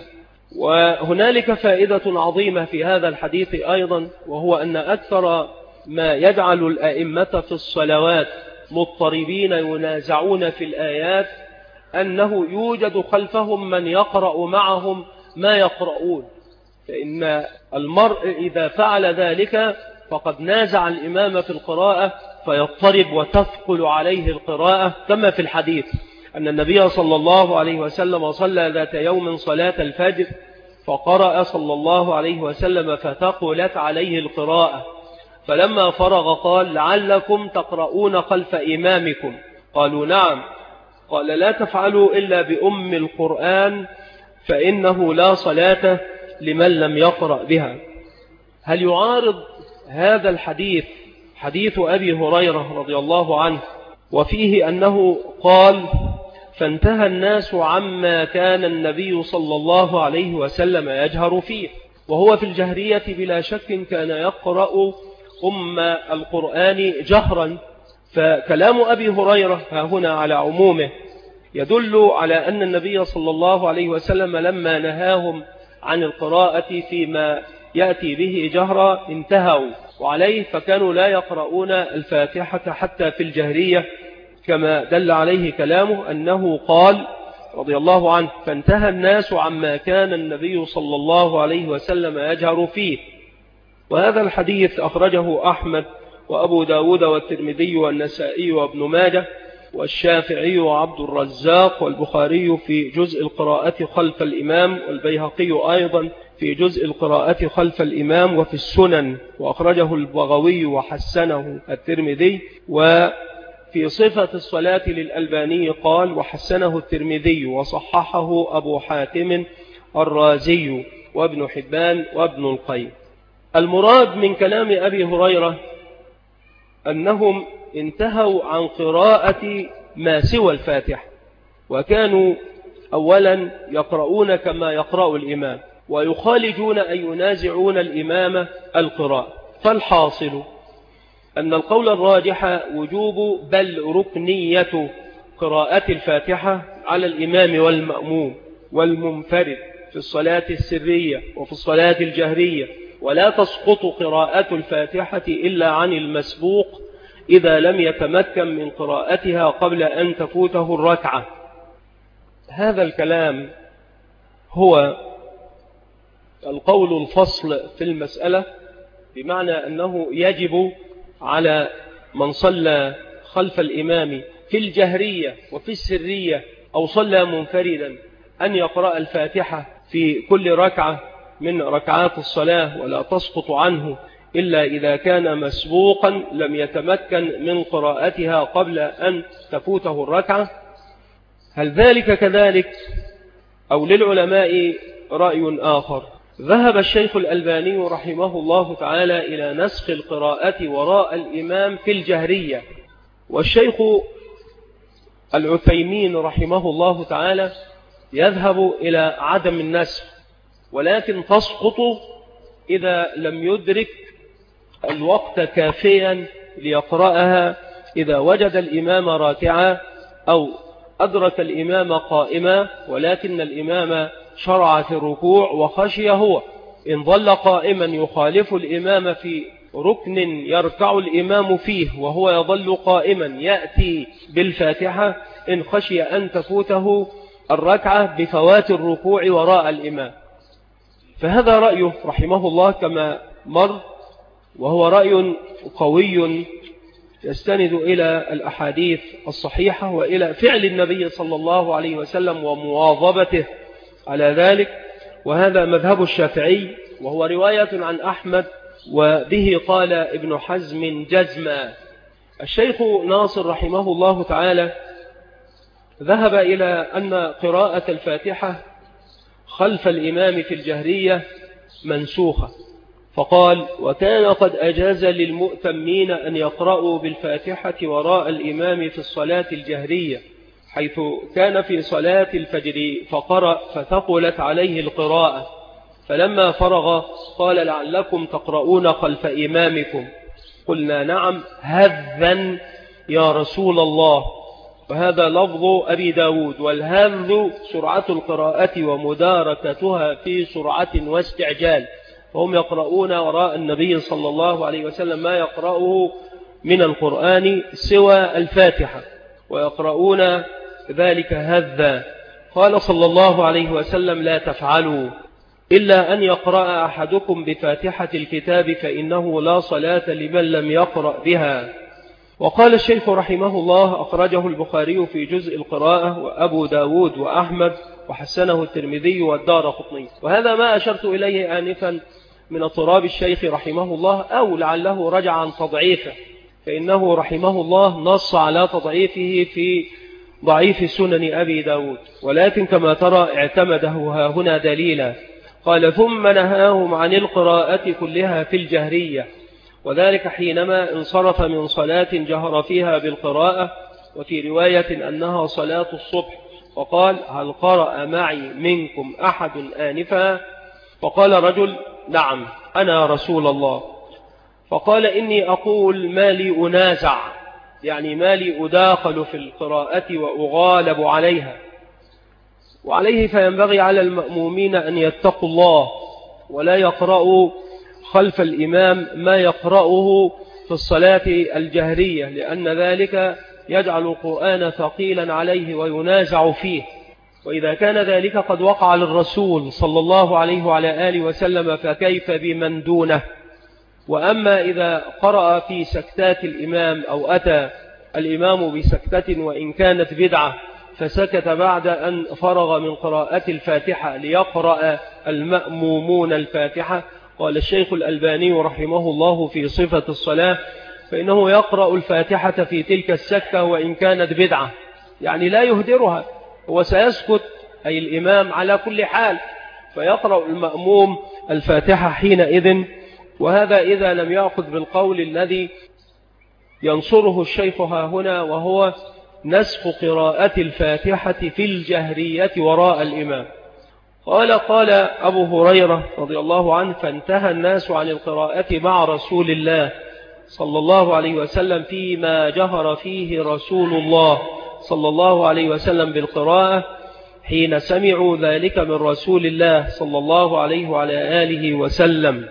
وهنالك فائدة عظيمة في هذا الحديث أيضا، وهو أن أكثر ما يجعل الأئمة في الصلوات مضطربين ينازعون في الآيات أنه يوجد خلفهم من يقرأ معهم ما يقرؤون، فإن المرء إذا فعل ذلك فقد نازع الإمام في القراءة فيضطرب وتثقل عليه القراءة، كما في الحديث أن النبي صلى الله عليه وسلم صلى ذات يوم صلاة الفجر فقرأ صلى الله عليه وسلم فثقلت عليه القراءة، فلما فرغ قال لعلكم تقرؤون خلف إمامكم؟ قالوا نعم. قال لا تفعلوا إلا بأم القرآن فإنه لا صلاة لمن لم يقرأ بها. هل يعارض هذا الحديث حديث أبي هريرة رضي الله عنه وفيه أنه قال فانتهى الناس عما كان النبي صلى الله عليه وسلم يجهر فيه، وهو في الجهرية بلا شك كان يقرأ أم القرآن جهرا، فكلام أبي هريرة هنا على عمومه يدل على أن النبي صلى الله عليه وسلم لما نهاهم عن القراءة فيما يأتي به جهرا انتهوا وعليه، فكانوا لا يقرؤون الفاتحة حتى في الجهرية، كما دل عليه كلامه أنه قال رضي الله عنه فانتهى الناس عما كان النبي صلى الله عليه وسلم يجهر فيه. وهذا الحديث أخرجه أحمد وأبو داود والترمذي والنسائي وابن ماجه والشافعي وعبد الرزاق والبخاري في جزء القراءة خلف الإمام، والبيهقي أيضا في جزء القراءة خلف الإمام وفي السنن، وأخرجه البغوي وحسنه الترمذي. وفي صفة الصلاة للألباني قال وحسنه الترمذي وصححه أبو حاتم الرازي وابن حبان وابن القيم. المراد من كلام أبي هريرة أنهم انتهوا عن قراءة ما سوى الفاتحة، وكانوا أولا يقرؤون كما يقرأ الإمام ويخالجون أي ينازعون الإمام القراءة. فالحاصل أن القول الراجح وجوب بل ركنية قراءة الفاتحة على الإمام والمأموم والمنفرد في الصلاة السرية وفي الصلاة الجهرية، ولا تسقط قراءة الفاتحة إلا عن المسبوق إذا لم يتمكن من قراءتها قبل أن تفوته الركعة. هذا الكلام هو القول الفصل في المسألة، بمعنى أنه يجب على من صلى خلف الإمام في الجهرية وفي السرية أو صلى منفردا أن يقرأ الفاتحة في كل ركعة من ركعات الصلاة، ولا تسقط عنه إلا إذا كان مسبوقا لم يتمكن من قراءتها قبل أن تفوته الركعة. هل ذلك كذلك أو للعلماء رأي آخر؟ ذهب الشيخ الألباني رحمه الله تعالى إلى نسخ القراءة وراء الإمام في الجهرية، والشيخ العثيمين رحمه الله تعالى يذهب إلى عدم النسخ، ولكن تسقط إذا لم يدرك الوقت كافيا ليقرأها، إذا وجد الإمام راكعا أو أدرك الإمام قائما ولكن الإمام شرع في الركوع وخشي هو إن ظل قائما يخالف الإمام في ركن يركع الإمام فيه وهو يظل قائما يأتي بالفاتحة، إن خشي أن تفوته الركعة بفوات الركوع وراء الإمام. فهذا رأيه رحمه الله كما مر، وهو رأي قوي يستند إلى الأحاديث الصحيحة وإلى فعل النبي صلى الله عليه وسلم ومواظبته على ذلك، وهذا مذهب الشافعي، وهو رواية عن أحمد، وبه قال ابن حزم جزما. الشيخ ناصر رحمه الله تعالى ذهب إلى أن قراءة الفاتحة خلف الإمام في الجهرية منسوخة، فقال: وكان قد أجاز للمؤتمين أن يقرأوا بالفاتحة وراء الإمام في الصلاة الجهرية، حيث كان في صلاة الفجر فقرأ فثقلت عليه القراءة، فلما فرغ قال: لعلكم تقرؤون خلف إمامكم. قلنا: نعم، هذا يا رسول الله. وهذا لفظ أبي داود، والهذ سرعة القراءة ومداركتها في سرعة واستعجال، فهم يقرؤون وراء النبي صلى الله عليه وسلم ما يقرأه من القرآن سوى الفاتحة، ويقرؤون ذلك هذا. قال صلى الله عليه وسلم: لا تفعلوا إلا أن يقرأ أحدكم بفاتحة الكتاب فإنه لا صلاة لمن لم يقرأ بها. وقال الشيخ رحمه الله: أخرجه البخاري في جزء القراءة، وأبو داود وأحمد، وحسنه الترمذي والدارقطني. وهذا ما أشرت إليه آنفا من اضطراب الشيخ رحمه الله، أو لعله رجع عن تضعيفه، فإنه رحمه الله نص على تضعيفه في ضعيف سنن أبي داود، ولكن كما ترى اعتمده هنا دليلا. قال: ثم نهاهم عن القراءة كلها في الجهرية، وذلك حينما انصرف من صلاة جهر فيها بالقراءة، وفي رواية أنها صلاة الصبح، وقال: هل قرأ معي منكم أحد آنفا؟ فقال رجل: نعم، أنا رسول الله. فقال: إني أقول ما لي أنازع، يعني ما لي أداخل في القراءة وأغالب عليها. وعليه فينبغي على المأمومين أن يتقوا الله ولا يقرأوا خلف الإمام ما يقرأه في الصلاة الجهرية، لأن ذلك يجعل القرآن ثقيلا عليه وينازع فيه. وإذا كان ذلك قد وقع للرسول صلى الله عليه وعلى آله وسلم فكيف بمن دونه؟ وأما إذا قرأ في سكتات الإمام أو أتى الإمام بسكتة وإن كانت بدعة فسكت بعد أن فرغ من قراءة الفاتحة ليقرأ المأمومون الفاتحة، قال الشيخ الألباني رحمه الله في صفة الصلاة: فإنه يقرأ الفاتحة في تلك السكتة وإن كانت بدعة، يعني لا يهدرها، هو سيسكت أي الإمام على كل حال، فيقرأ المأموم الفاتحة حينئذ. وهذا إذا لم يأخذ بالقول الذي ينصره الشيخ هنا، وهو نسخ قراءة الفاتحة في الجهرية وراء الإمام. قال أبو هريرة رضي الله عنه: فانتهى الناس عن القراءة مع رسول الله صلى الله عليه وسلم فيما جهر فيه رسول الله صلى الله عليه وسلم بالقراءة حين سمعوا ذلك من رسول الله صلى الله عليه وعلى آله وسلم،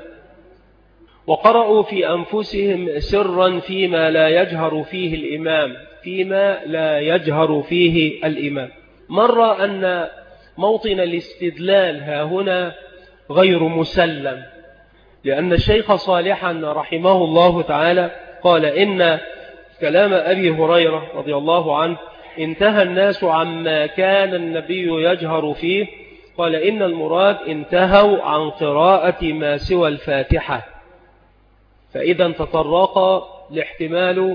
وقرأوا في أنفسهم سرا فيما لا يجهر فيه الإمام، فيما لا يجهر فيه الإمام. مر أن موطن الاستدلال ها هنا غير مسلم، لأن الشيخ صالحا رحمه الله تعالى قال إن كلام أبي هريرة رضي الله عنه انتهى الناس عما كان النبي يجهر فيه، قال إن المراد انتهوا عن قراءة ما سوى الفاتحة. فإذا تطرق الاحتمال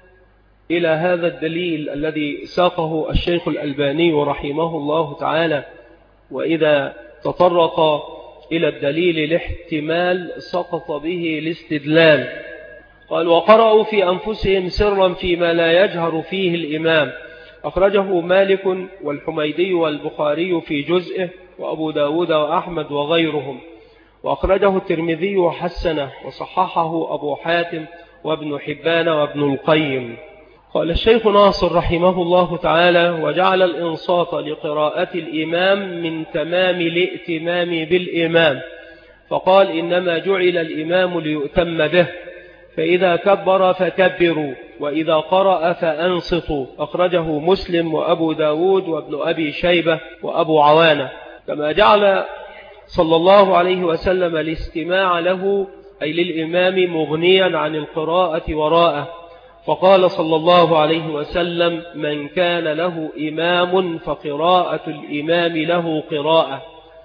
إلى هذا الدليل الذي ساقه الشيخ الألباني رحمه الله تعالى، وإذا تطرق إلى الدليل الاحتمال سقط به الاستدلال. قال وقرأوا في أنفسهم سرا فيما لا يجهر فيه الإمام، أخرجه مالك والحميدي والبخاري في جزئه وأبو داود وأحمد وغيرهم، وأخرجه الترمذي وحسنه وصححه أبو حاتم وابن حبان وابن القيم. قال الشيخ ناصر رحمه الله تعالى وجعل الإنصات لقراءة الإمام من تمام الائتمام بالإمام، فقال إنما جعل الإمام ليؤتم به، فإذا كبر فكبروا وإذا قرأ فأنصتوا. أخرجه مسلم وأبو داود وابن أبي شيبة وأبو عوانة. كما جعل صلى الله عليه وسلم الاستماع له أي للإمام مغنيا عن القراءة وراءه، فقال صلى الله عليه وسلم من كان له إمام فقراءة الإمام له قراءة.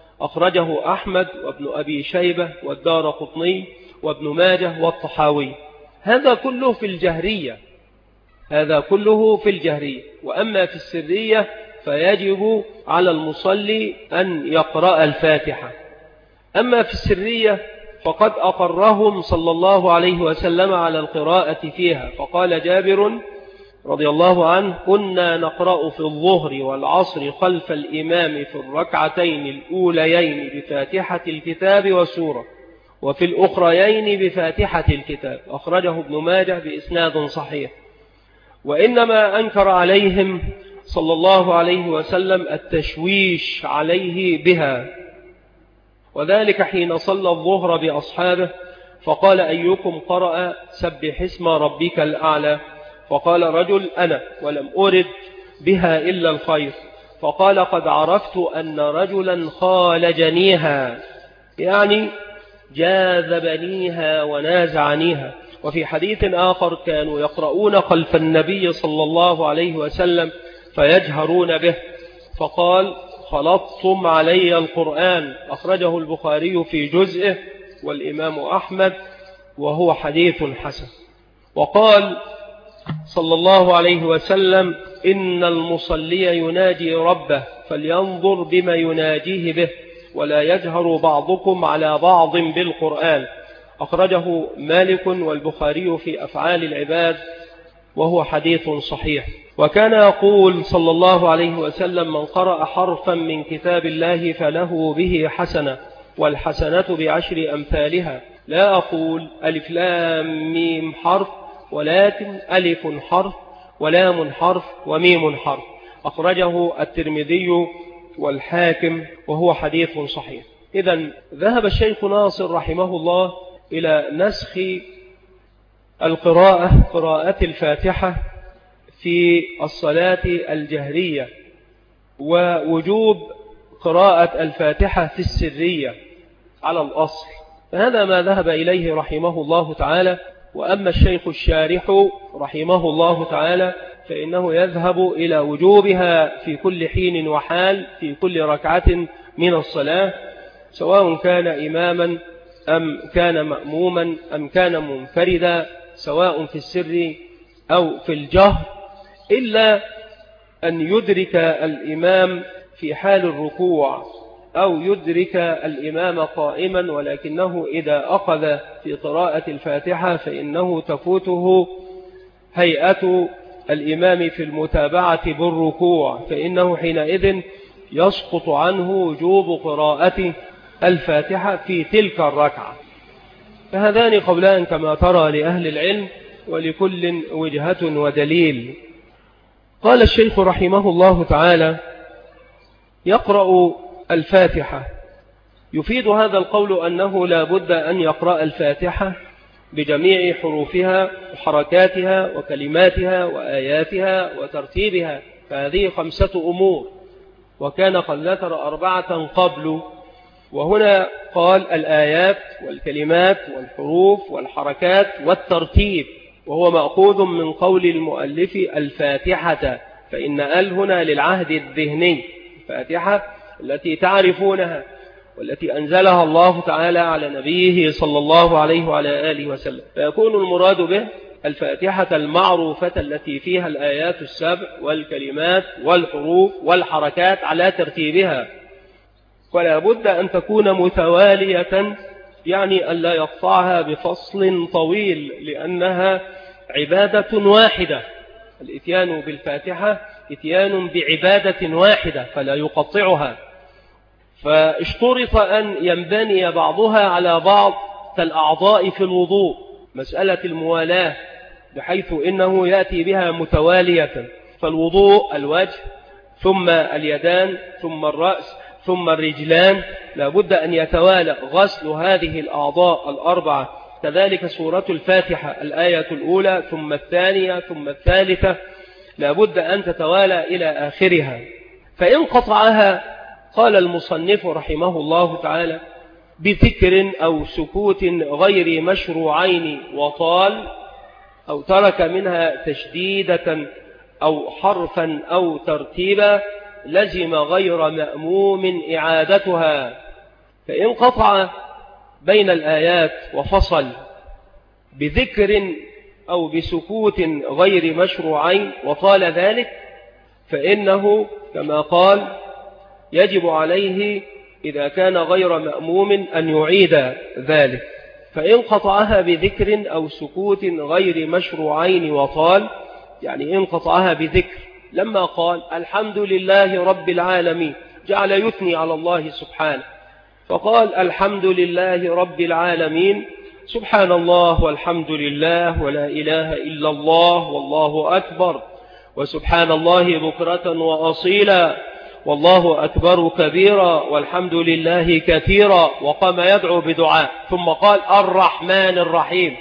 أخرجه أحمد وابن أبي شيبة والدارقطني وابن ماجه والطحاوي. هذا كله في الجهرية، هذا كله في الجهرية. وأما في السرية فيجب على المصلي أن يقرأ الفاتحة. أما في السرية فقد أقرهم صلى الله عليه وسلم على القراءة فيها، فقال جابر رضي الله عنه كنا نقرأ في الظهر والعصر خلف الإمام في الركعتين الأوليين بفاتحة الكتاب وسورة، وفي الأخريين بفاتحة الكتاب. أخرجه ابن ماجه بإسناد صحيح. وإنما أنكر عليهم صلى الله عليه وسلم التشويش عليه بها، وذلك حين صلى الظهر بأصحابه فقال أيكم قرأ سبح اسم ربك الأعلى؟ فقال رجل أنا، ولم أرد بها إلا الخير. فقال قد عرفت أن رجلا خالجنيها، يعني جاذبنيها ونازعنيها. وفي حديث آخر كانوا يقرؤون خلف النبي صلى الله عليه وسلم فيجهرون به، فقال خلطتم علي القرآن. أخرجه البخاري في جزئه والإمام أحمد وهو حديث حسن. وقال صلى الله عليه وسلم إن المصلي يناجي ربه فلينظر بما يناجيه به، ولا يجهر بعضكم على بعض بالقرآن. أخرجه مالك والبخاري في أفعال العباد وهو حديث صحيح. وكان يقول صلى الله عليه وسلم من قرأ حرفا من كتاب الله فله به حسنة، والحسنة بعشر أمثالها. لا أقول ألف لام ميم حرف، ولكن ألف حرف ولام حرف وميم حرف. أخرجه الترمذي والحاكم وهو حديث صحيح. إذن ذهب الشيخ ناصر رحمه الله إلى نسخ قراءة الفاتحة في الصلاة الجهرية، ووجوب قراءة الفاتحة في السرية على الأصل. فهذا ما ذهب إليه رحمه الله تعالى. وأما الشيخ الشارح رحمه الله تعالى فإنه يذهب إلى وجوبها في كل حين وحال في كل ركعة من الصلاة، سواء كان إماما أم كان مأموما أم كان منفردا، سواء في السر أو في الجهر، إلا أن يدرك الإمام في حال الركوع أو يدرك الإمام قائما، ولكنه إذا أخذ في قراءة الفاتحة فإنه تفوته هيئة الإمام في المتابعة بالركوع، فإنه حينئذ يسقط عنه وجوب قراءة الفاتحة في تلك الركعة. فهذان قولان كما ترى لأهل العلم، ولكل وجهة ودليل. قال الشيخ رحمه الله تعالى يقرأ الفاتحة. يفيد هذا القول أنه لا بد أن يقرأ الفاتحة بجميع حروفها وحركاتها وكلماتها وآياتها وترتيبها، فهذه 5 أمور. وكان قد ذكر 4 قبل، وهنا قال الآيات والكلمات والحروف والحركات والترتيب، وهو مأخوذ من قول المؤلف الفاتحة، فإن هنا للعهد الذهني، الفاتحة التي تعرفونها والتي أنزلها الله تعالى على نبيه صلى الله عليه وعلى آله وسلم، فيكون المراد به الفاتحة المعروفة التي فيها الآيات 7 والكلمات والحروف والحركات على ترتيبها، ولا بد أن تكون متوالية، يعني أن لا يقطعها بفصل طويل، لأنها عبادة واحدة. الإتيان بالفاتحة إتيان بعبادة واحدة فلا يقطعها، فاشترط أن ينبني بعضها على بعض كالأعضاء في الوضوء، مسألة الموالاة، بحيث إنه يأتي بها متوالية، فالوضوء الوجه ثم اليدان ثم الرأس ثم الرجلان، لابد أن يتوالى غسل هذه الأعضاء 4، كذلك سورة الفاتحة الآية الأولى ثم الثانية ثم الثالثة، لابد أن تتوالى إلى آخرها. فإن قطعها قال المصنف رحمه الله تعالى بذكر أو سكوت غير مشروعين وطال، أو ترك منها تشديدة أو حرفا أو ترتيبا، لزم غير مأموم إعادتها. فإن قطع بين الآيات وفصل بذكر أو بسكوت غير مشروعين وطال ذلك، فإنه كما قال يجب عليه إذا كان غير مأموم أن يعيد ذلك. فإن قطعها بذكر أو سكوت غير مشروعين وطال، يعني إن قطعها بذكر لما قال الحمد لله رب العالمين، جعل يثني على الله سبحانه، فقال الحمد لله رب العالمين، سبحان الله والحمد لله ولا إله إلا الله والله أكبر، وسبحان الله بكرة وأصيلا، والله أكبر كبيرا، والحمد لله كثيرا، وقام يدعو بدعاء، ثم قال الرحمن الرحيم،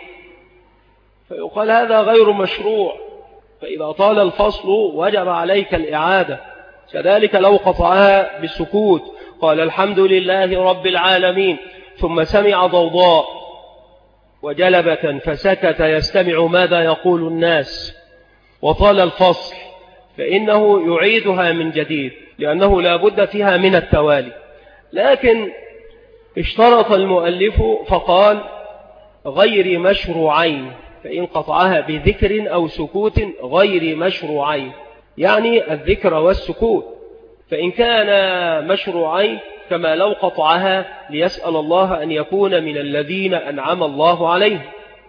فيقال هذا غير مشروع، فإذا طال الفصل وجب عليك الإعادة. كذلك لو قطعها بالسكوت، قال الحمد لله رب العالمين، ثم سمع ضوضاء وجلبة فسكت يستمع ماذا يقول الناس وطال الفصل، فإنه يعيدها من جديد، لأنه لا بد فيها من التوالي. لكن اشترط المؤلف فقال غير مشروعين، فإن قطعها بذكر أو سكوت غير مشروعين، يعني الذكر والسكوت. فإن كان مشروعين كما لو قطعها ليسأل الله أن يكون من الذين أنعم الله عليهم،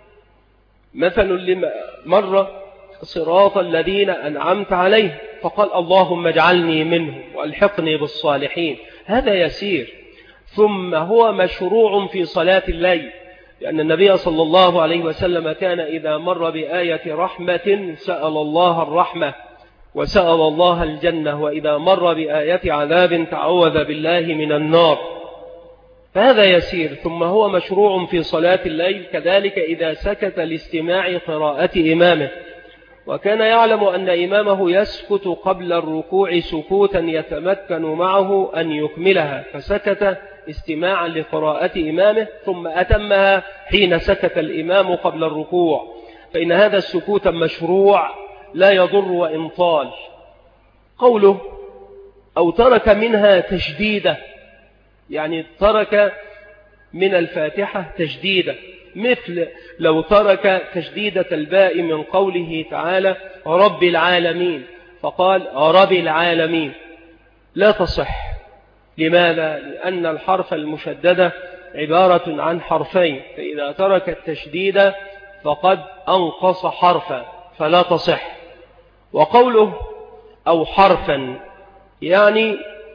مثل لما مر صراط الذين أنعمت عليهم، فقال اللهم اجعلني منهم وألحقني بالصالحين، هذا يسير. ثم هو مشروع في صلاة الليل، لأن النبي صلى الله عليه وسلم كان إذا مر بآية رحمة سأل الله الرحمة وسأل الله الجنة، وإذا مر بآية عذاب تعوذ بالله من النار، فهذا يسير. ثم هو مشروع في صلاة الليل كذلك إذا سكت لاستماع قراءة إمامه، وكان يعلم أن إمامه يسكت قبل الركوع سكوتا يتمكن معه أن يكملها، فسكت استماعا لقراءة إمامه ثم أتمها حين سكت الإمام قبل الركوع، فإن هذا السكوت مشروع لا يضر وإن طال. قوله أو ترك منها تشديدة، يعني ترك من الفاتحة تشديدة، مثل لو ترك تشديدة الباء من قوله تعالى رب العالمين فقال رب العالمين، لا تصح. لماذا؟ لأن الحرف المشددة عبارة عن حرفين، فإذا ترك التشديد فقد أنقص حرفا فلا تصح. وقوله أو حرفا يعني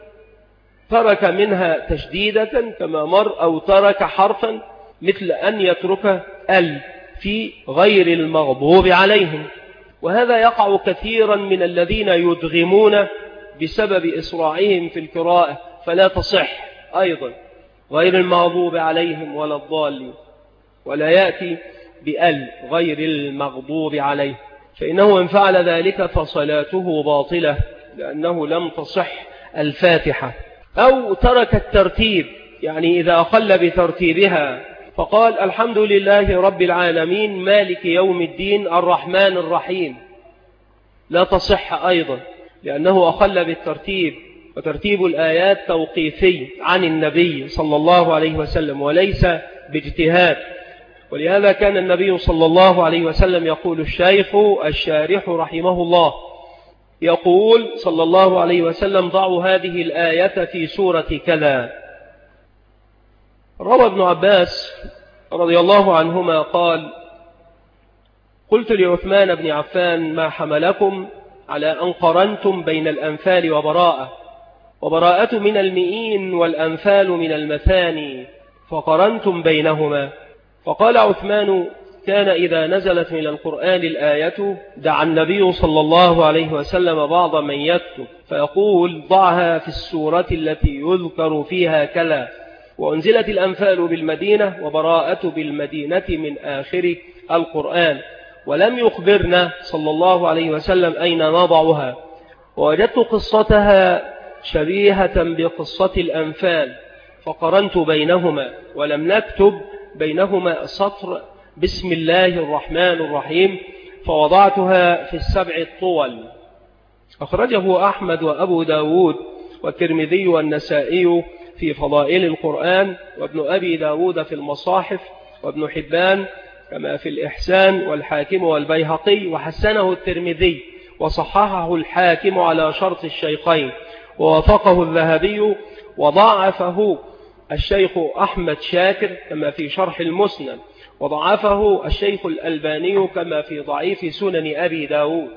ترك منها تشديدة كما مر، أو ترك حرفا مثل أن يترك في غير المغضوب عليهم، وهذا يقع كثيرا من الذين يدغمون بسبب إسراعهم في القراءة، فلا تصح أيضا غير المغضوب عليهم ولا الضالين، ولا يأتي غير المغضوب عليه، فإنه إن فعل ذلك فصلاته باطلة، لأنه لم تصح الفاتحة، أو ترك الترتيب، يعني إذا أخل بترتيبها فقال الحمد لله رب العالمين مالك يوم الدين الرحمن الرحيم، لا تصح أيضا، لأنه أخل بالترتيب، وترتيب الآيات توقيفي عن النبي صلى الله عليه وسلم وليس باجتهاد. ولهذا كان النبي صلى الله عليه وسلم يقول الشيخ الشارح رحمه الله يقول صلى الله عليه وسلم ضعوا هذه الآية في سورة كذا. روى ابن عباس رضي الله عنهما قال قلت لعثمان بن عفان ما حملكم على أن قرنتم بين الأنفال وبراءة من المئين والأنفال من المثاني فقرنتم بينهما؟ فقال عثمان كان إذا نزلت من القرآن الآية دعا النبي صلى الله عليه وسلم بعض من يكتب فيقول ضعها في السورة التي يذكر فيها كذا، وأنزلت الأنفال بالمدينة وبراءة بالمدينة من آخر القرآن، ولم يخبرنا صلى الله عليه وسلم أين نضعها، ووجدت قصتها شبيهة بقصة الأنفال فقرنت بينهما، ولم نكتب بينهما سطر بسم الله الرحمن الرحيم فوضعتها في السبع الطول. أخرجه أحمد وأبو داود والترمذي والنسائي في فضائل القرآن، وابن أبي داود في المصاحف، وابن حبان كما في الإحسان، والحاكم والبيهقي، وحسنه الترمذي وصححه الحاكم على شرط الشيخين، ووافقه الذهبي، وضعفه الشيخ أحمد شاكر كما في شرح المسند، وضعفه الشيخ الألباني كما في ضعيف سنن أبي داود،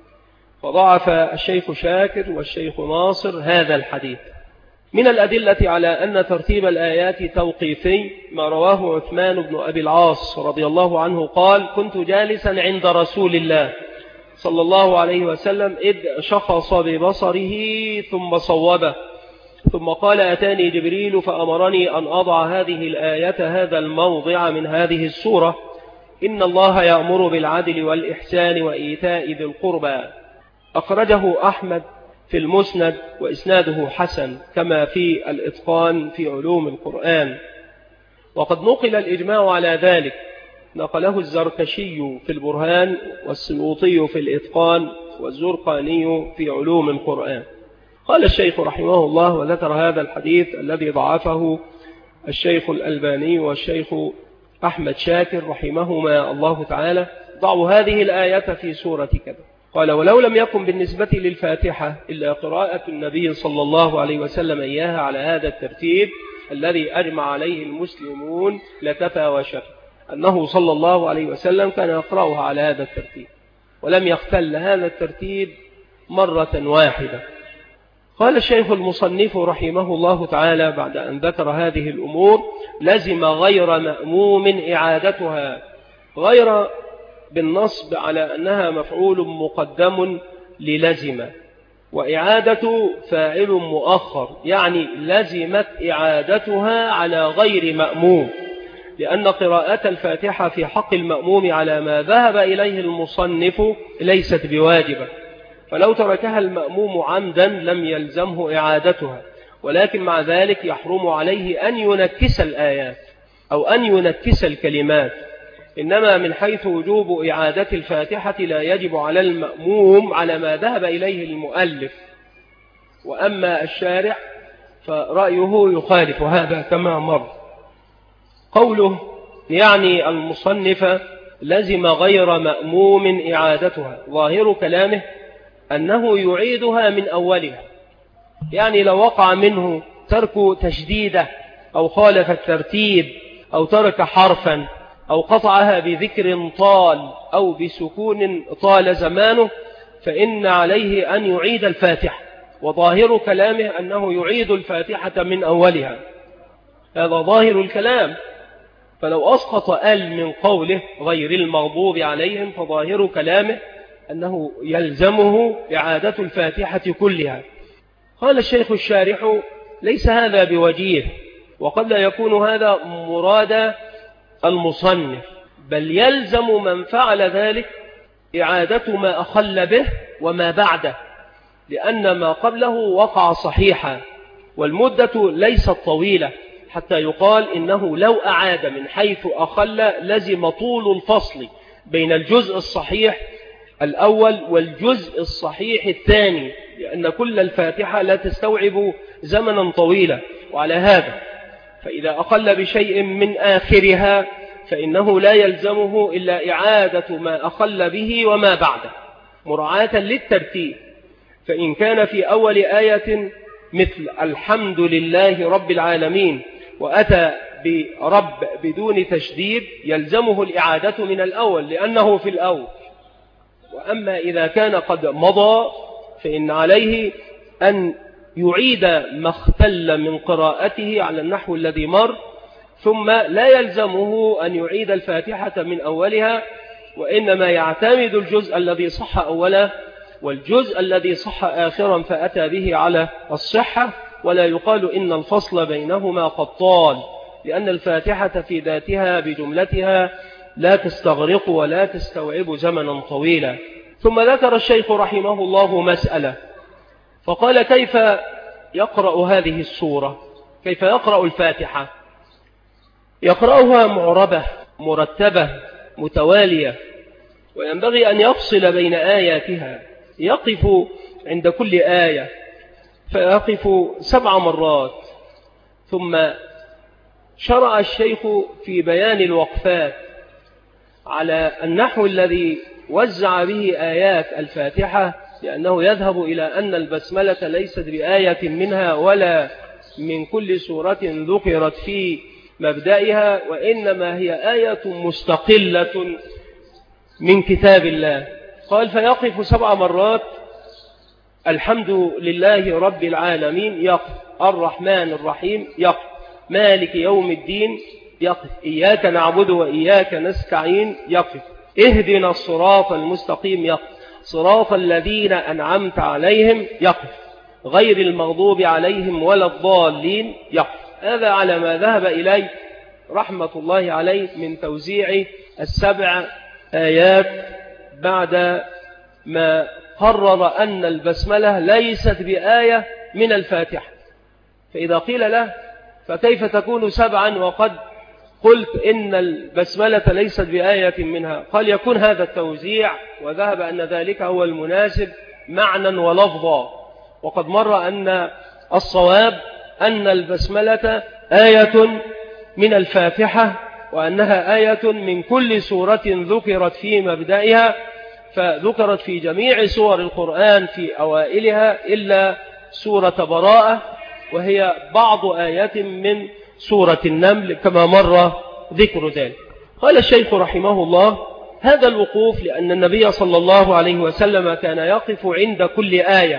وضعف الشيخ شاكر والشيخ ناصر هذا الحديث. من الأدلة على أن ترتيب الآيات توقيفي ما رواه عثمان بن أبي العاص رضي الله عنه قال كنت جالسا عند رسول الله صلى الله عليه وسلم إذ شخص ببصره ثم صوبه، ثم قال أتاني جبريل فأمرني أن أضع هذه الآية هذا الموضع من هذه السورة إن الله يأمر بالعدل والإحسان وإيتاء ذي القربى. أخرجه أحمد في المسند وإسناده حسن كما في الإتقان في علوم القرآن. وقد نقل الإجماع على ذلك، نقله الزركشي في البرهان والسيوطي في الإتقان والزرقاني في علوم القرآن. قال الشيخ رحمه الله وذكر هذا الحديث الذي ضعفه الشيخ الألباني والشيخ أحمد شاكر رحمهما الله تعالى ضعوا هذه الآية في سورة كذا. قال ولو لم يكن بالنسبة للفاتحة إلا قراءة النبي صلى الله عليه وسلم إياها على هذا الترتيب الذي أجمع عليه المسلمون لكفى وشفى أنه صلى الله عليه وسلم كان يقرأها على هذا الترتيب، ولم يختل هذا الترتيب مرة واحدة. قال الشيخ المصنف رحمه الله تعالى بعد أن ذكر هذه الأمور لزم غير مأموم إعادتها، غير بالنصب على أنها مفعول مقدم للزم، وإعادة فاعل مؤخر، يعني لزمت إعادتها على غير مأموم، لأن قراءة الفاتحة في حق المأموم على ما ذهب إليه المصنف ليست بواجبة، فلو تركها المأموم عمدا لم يلزمه إعادتها، ولكن مع ذلك يحرم عليه أن ينكس الآيات أو أن ينكس الكلمات، إنما من حيث وجوب إعادة الفاتحة لا يجب على المأموم على ما ذهب إليه المؤلف، وأما الشارع فرأيه يخالف هذا كما مر. قوله يعني المصنف لزم غير مأموم إعادتها، ظاهر كلامه أنه يعيدها من أولها، يعني لو وقع منه ترك تشديده أو خالف الترتيب أو ترك حرفا أو قطعها بذكر طال أو بسكون طال زمانه فإن عليه أن يعيد الفاتحة، وظاهر كلامه أنه يعيد الفاتحة من أولها، هذا ظاهر الكلام. فلو أسقط من قوله غير المغضوب عليهم فظاهر كلامه أنه يلزمه إعادة الفاتحة كلها. قال الشيخ الشارح ليس هذا بوجيه، وقد لا يكون هذا مراد المصنف، بل يلزم من فعل ذلك إعادة ما أخل به وما بعده، لأن ما قبله وقع صحيحا، والمدة ليست طويلة حتى يقال إنه لو أعاد من حيث أخل لزم طول الفصل بين الجزء الصحيح الأول والجزء الصحيح الثاني، لأن كل الفاتحة لا تستوعب زمنا طويلا. وعلى هذا فإذا أقل بشيء من آخرها فإنه لا يلزمه إلا إعادة ما أقل به وما بعده مراعاة للترتيب. فإن كان في أول آية مثل الحمد لله رب العالمين وأتى برب بدون تشديد يلزمه الإعادة من الأول لأنه في الأول. وأما إذا كان قد مضى فإن عليه أن يعيد ما اختل من قراءته على النحو الذي مر، ثم لا يلزمه أن يعيد الفاتحة من أولها، وإنما يعتمد الجزء الذي صح أولا والجزء الذي صح آخرا فأتى به على الصحة، ولا يقال إن الفصل بينهما قد طال، لأن الفاتحة في ذاتها بجملتها لا تستغرق ولا تستوعب زمنا طويلا. ثم ذكر الشيخ رحمه الله مسألة فقال: كيف يقرأ هذه السورة؟ كيف يقرأ الفاتحة؟ يقرأها معربة مرتبة متوالية، وينبغي أن يفصل بين آياتها، يقف عند كل آية فيقف 7 مرات. ثم شرع الشيخ في بيان الوقفات على النحو الذي وزع به آيات الفاتحة، لأنه يذهب إلى أن البسملة ليست بآية منها ولا من كل سورة ذكرت في مبدئها، وإنما هي آية مستقلة من كتاب الله. قال: فيقف 7 مرات الحمد لله رب العالمين، يقف الرحمن الرحيم، يقف مالك يوم الدين، يقف إياك نعبد وإياك نستعين، يقف اهدنا الصراط المستقيم، يقف صراط الذين أنعمت عليهم، يقف غير المغضوب عليهم ولا الضالين، يقف. هذا على ما ذهب إليه رحمة الله عليه من توزيع 7 آيات بعد ما قرر أن البسملة ليست بآية من الفاتحة. فإذا قيل له: فكيف تكون 7 وقد قلت إن البسملة ليست بآية منها؟ قال: يكون هذا التوزيع، وذهب أن ذلك هو المناسب معنى ولفظا. وقد مر أن الصواب أن البسملة آية من الفاتحة، وأنها آية من كل سورة ذكرت في مبدئها، فذكرت في جميع سور القرآن في أوائلها إلا سورة براءة، وهي بعض آيات من سورة النمل كما مر ذكر ذلك. قال الشيخ رحمه الله: هذا الوقوف لأن النبي صلى الله عليه وسلم كان يقف عند كل آية،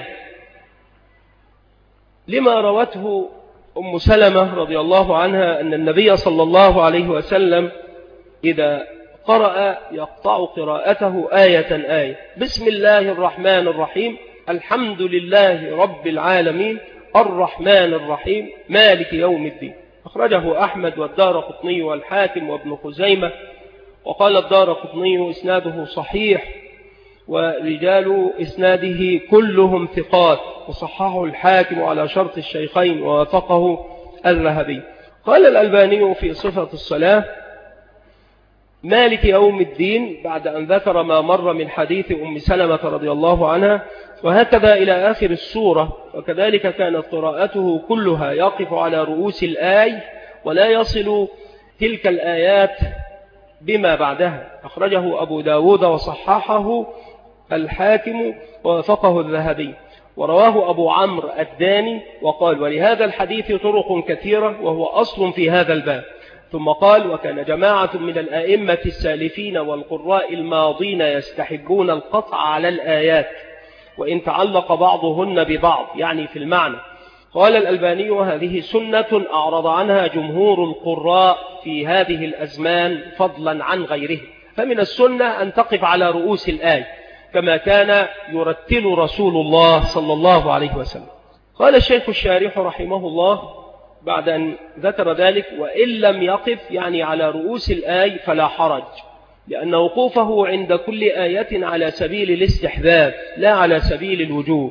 لما روته أم سلمة رضي الله عنها أن النبي صلى الله عليه وسلم إذا قرأ يقطع قراءته آية آية: بسم الله الرحمن الرحيم، الحمد لله رب العالمين، الرحمن الرحيم، مالك يوم الدين. أخرجه أحمد والدارقطني والحاكم وابن خزيمة، وقال الدارقطني إسناده صحيح ورجال إسناده كلهم ثقات، وصححه الحاكم على شرط الشيخين ووافقه الذهبي. قال الألباني في صفة الصلاة: مالك يوم الدين، بعد أن ذكر ما مر من حديث أم سلمة رضي الله عنها، وهكذا إلى آخر السورة. وكذلك كانت قراءته كلها يقف على رؤوس الآي ولا يصل تلك الآيات بما بعدها. أخرجه أبو داود وصححه الحاكم ووافقه الذهبي، ورواه أبو عمرو الداني وقال: ولهذا الحديث طرق كثيرة وهو أصل في هذا الباب. ثم قال: وكان جماعة من الآئمة السالفين والقراء الماضين يستحبون القطع على الآيات وإن تعلق بعضهن ببعض، يعني في المعنى. قال الألباني: وهذه سنة أعرض عنها جمهور القراء في هذه الأزمان فضلا عن غيره، فمن السنة أن تقف على رؤوس الآية كما كان يرتل رسول الله صلى الله عليه وسلم. قال الشيخ الشارح رحمه الله بعد أن ذكر ذلك: وإن لم يقف يعني على رؤوس الآية فلا حرج، لأن وقوفه عند كل آية على سبيل الاستحباب لا على سبيل الوجوب.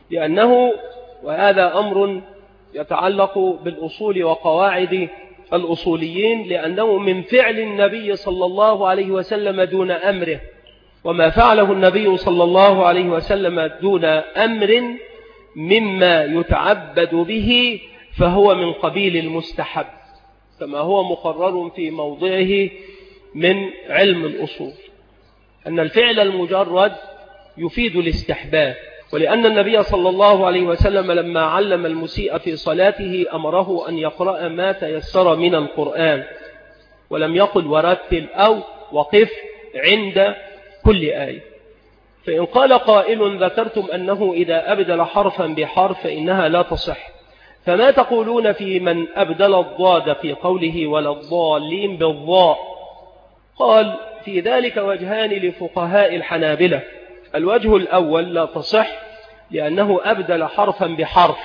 لأنه وهذا أمر يتعلق بالأصول وقواعد الأصوليين، لأنه من فعل النبي صلى الله عليه وسلم دون أمره، وما فعله النبي صلى الله عليه وسلم دون أمر مما يتعبد به فهو من قبيل المستحب، كما هو مقرر في موضعه من علم الأصول أن الفعل المجرد يفيد الاستحباب. ولأن النبي صلى الله عليه وسلم لما علم المسيء في صلاته أمره أن يقرأ ما تيسر من القرآن، ولم يقل ورتل أو وقف عند كل آية. فإن قال قائل ذكرتم أنه إذا أبدل حرفا بحرف فإنها لا تصح، فما تقولون في من أبدل الضاد في قوله ولا الضالين بالضاء؟ قال في ذلك وجهان لفقهاء الحنابلة. الوجه الأول لا تصح لأنه أبدل حرفا بحرف،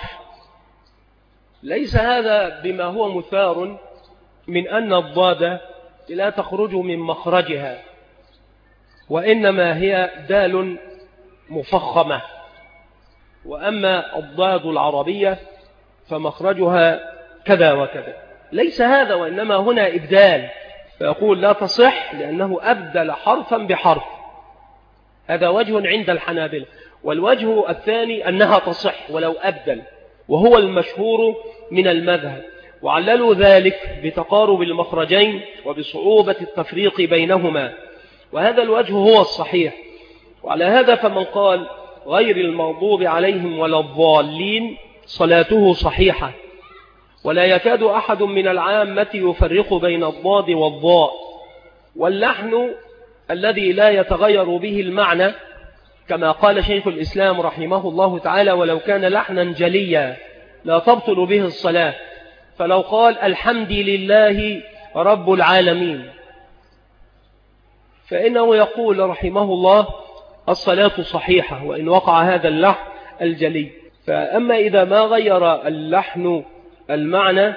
ليس هذا بما هو مثار من أن الضاد لا تخرج من مخرجها، وإنما هي دال مفخمة، وأما الضاد العربية فمخرجها كذا وكذا، ليس هذا، وإنما هنا إبدال، فيقول لا تصح لأنه أبدل حرفا بحرف. هذا وجه عند الحنابلة. والوجه الثاني أنها تصح ولو أبدل، وهو المشهور من المذهب، وعللوا ذلك بتقارب المخرجين وبصعوبة التفريق بينهما، وهذا الوجه هو الصحيح. وعلى هذا فمن قال غير المغضوب عليهم ولا الضالين صلاته صحيحة، ولا يكاد أحد من العامة يفرق بين الضاد والضاء. واللحن الذي لا يتغير به المعنى كما قال شيخ الإسلام رحمه الله تعالى ولو كان لحنا جليا لا تبطل به الصلاة، فلو قال الحمد لله رب العالمين فإنه يقول رحمه الله الصلاة صحيحة وإن وقع هذا اللحن الجلي. فأما إذا ما غير اللحن المعنى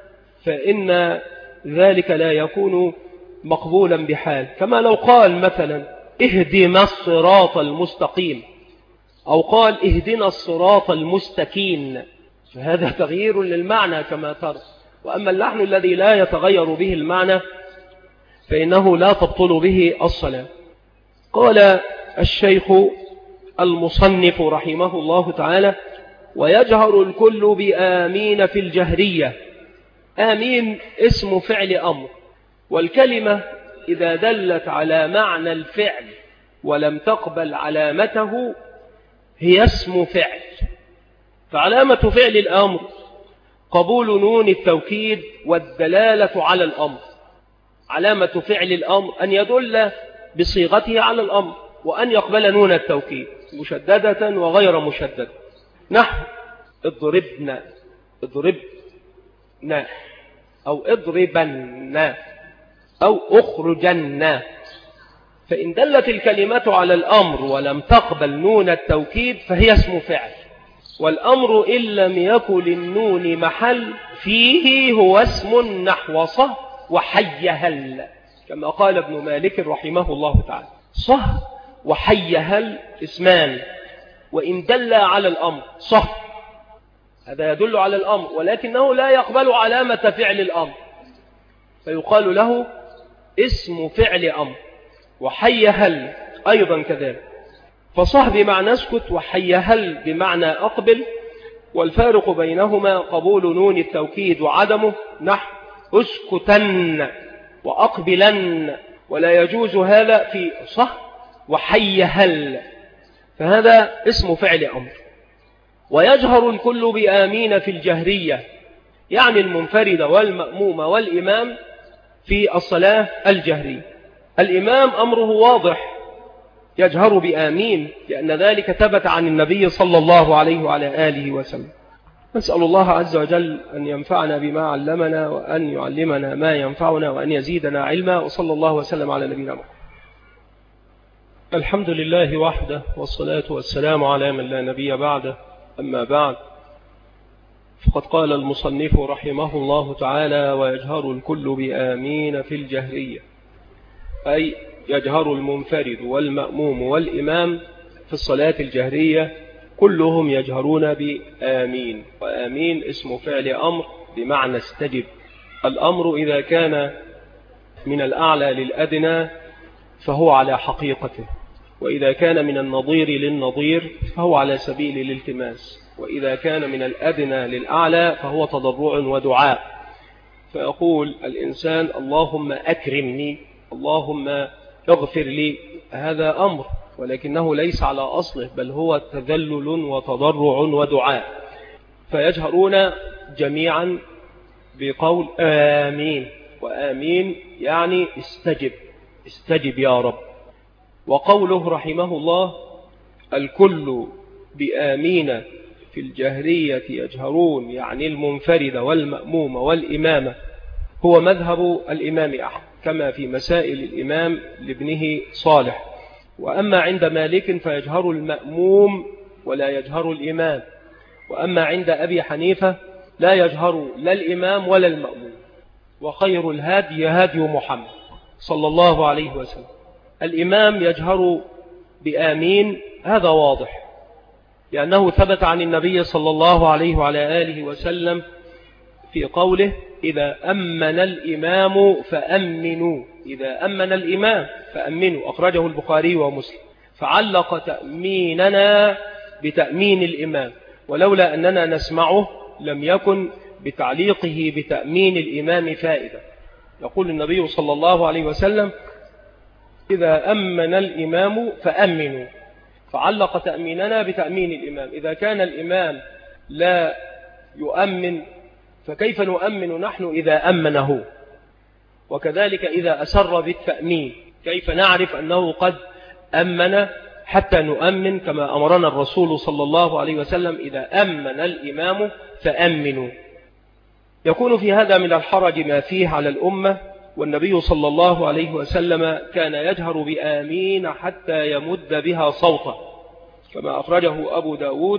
فإن ذلك لا يكون مقبولا بحال، كما لو قال مثلا اهدنا الصراط المستقيم أو قال اهدنا الصراط المستكين، فهذا تغيير للمعنى كما ترى. وأما اللحن الذي لا يتغير به المعنى فإنه لا تبطل به الصلاة. قال الشيخ المصنف رحمه الله تعالى ويجهر الكل بآمين في الجهرية. آمين اسم فعل أمر، والكلمة إذا دلت على معنى الفعل ولم تقبل علامته هي اسم فعل. فعلامة فعل الأمر قبول نون التوكيد والدلالة على الأمر. علامة فعل الأمر أن يدل بصيغته على الأمر، وأن يقبل نون التوكيد مشددة وغير مشددة. نحو اضربنا، اضربنا، أو اضربنا، أو اخرجنا. فإن دلت الكلمة على الأمر ولم تقبل نون التوكيد فهي اسم فعل. والأمر إن لم يكن للنون محل فيه هو اسم نحو صه وحي هل، كما قال ابن مالك رحمه الله تعالى صه وحي هل اسمان، وإن دل على الأمر صه هذا يدل على الأمر ولكنه لا يقبل علامة فعل الأمر فيقال له اسم فعل أمر. وحي هل أيضا كذلك، فصه بمعنى اسكت وحي هل بمعنى أقبل، والفارق بينهما قبول نون التوكيد وعدمه. نحو اسكتن وأقبلن، ولا يجوز هذا في صه وحي هل، فهذا اسم فعل أمر. ويجهر الكل بآمين في الجهرية، يعني المنفرد والمأموم والإمام في الصلاة الجهرية. الإمام أمره واضح يجهر بآمين، لأن ذلك ثبت عن النبي صلى الله عليه وعلى آله وسلم. نسأل الله عز وجل أن ينفعنا بما علمنا، وأن يعلمنا ما ينفعنا، وأن يزيدنا علما. وصلى الله وسلم على نبينا محمد. الحمد لله وحده، والصلاة والسلام على من لا نبي بعده. أما بعد، فقد قال المصنف رحمه الله تعالى ويجهر الكل بآمين في الجهرية، أي يجهر المنفرد والمأموم والإمام في الصلاة الجهرية كلهم يجهرون بآمين. وآمين اسم فعل أمر بمعنى استجب. الأمر إذا كان من الأعلى للأدنى فهو على حقيقته، وإذا كان من النظير للنظير فهو على سبيل الالتماس، وإذا كان من الأدنى للأعلى فهو تضرع ودعاء. فيقول الإنسان اللهم أكرمني، اللهم اغفر لي، هذا أمر ولكنه ليس على أصله، بل هو تذلل وتضرع ودعاء. فيجهرون جميعا بقول آمين، وآمين يعني استجب، استجب يا رب. وقوله رحمه الله الكل بآمين في الجهرية يجهرون، يعني المنفرد والمأموم والإمامة، هو مذهب الإمام أحمد كما في مسائل الإمام لابنه صالح. وأما عند مالك فيجهر المأموم ولا يجهر الإمام. وأما عند أبي حنيفة لا يجهر لا الإمام ولا المأموم. وخير الهادي هادي محمد صلى الله عليه وسلم. الإمام يجهر بآمين، هذا واضح، لأنه ثبت عن النبي صلى الله عليه وعلى آله وسلم في قوله إذا أمن الإمام فأمنوا، إذا أمن الإمام فأمنوا، أخرجه البخاري ومسلم. فعلق تأميننا بتأمين الإمام، ولولا أننا نسمعه لم يكن بتعليقه بتأمين الإمام فائدة. يقول النبي صلى الله عليه وسلم إذا أمن الإمام فأمنوا، فعلق تأميننا بتأمين الإمام. إذا كان الإمام لا يؤمن فكيف نؤمن نحن إذا أمنه؟ وكذلك إذا أسر بالتأمين كيف نعرف أنه قد أمن حتى نؤمن؟ كما أمرنا الرسول صلى الله عليه وسلم إذا أمن الإمام فأمنوا. يكون في هذا من الحرج ما فيه على الأمة، والنبي صلى الله عليه وسلم كان يجهر بآمين حتى يمد بها صوته، كما أخرجه أبو داود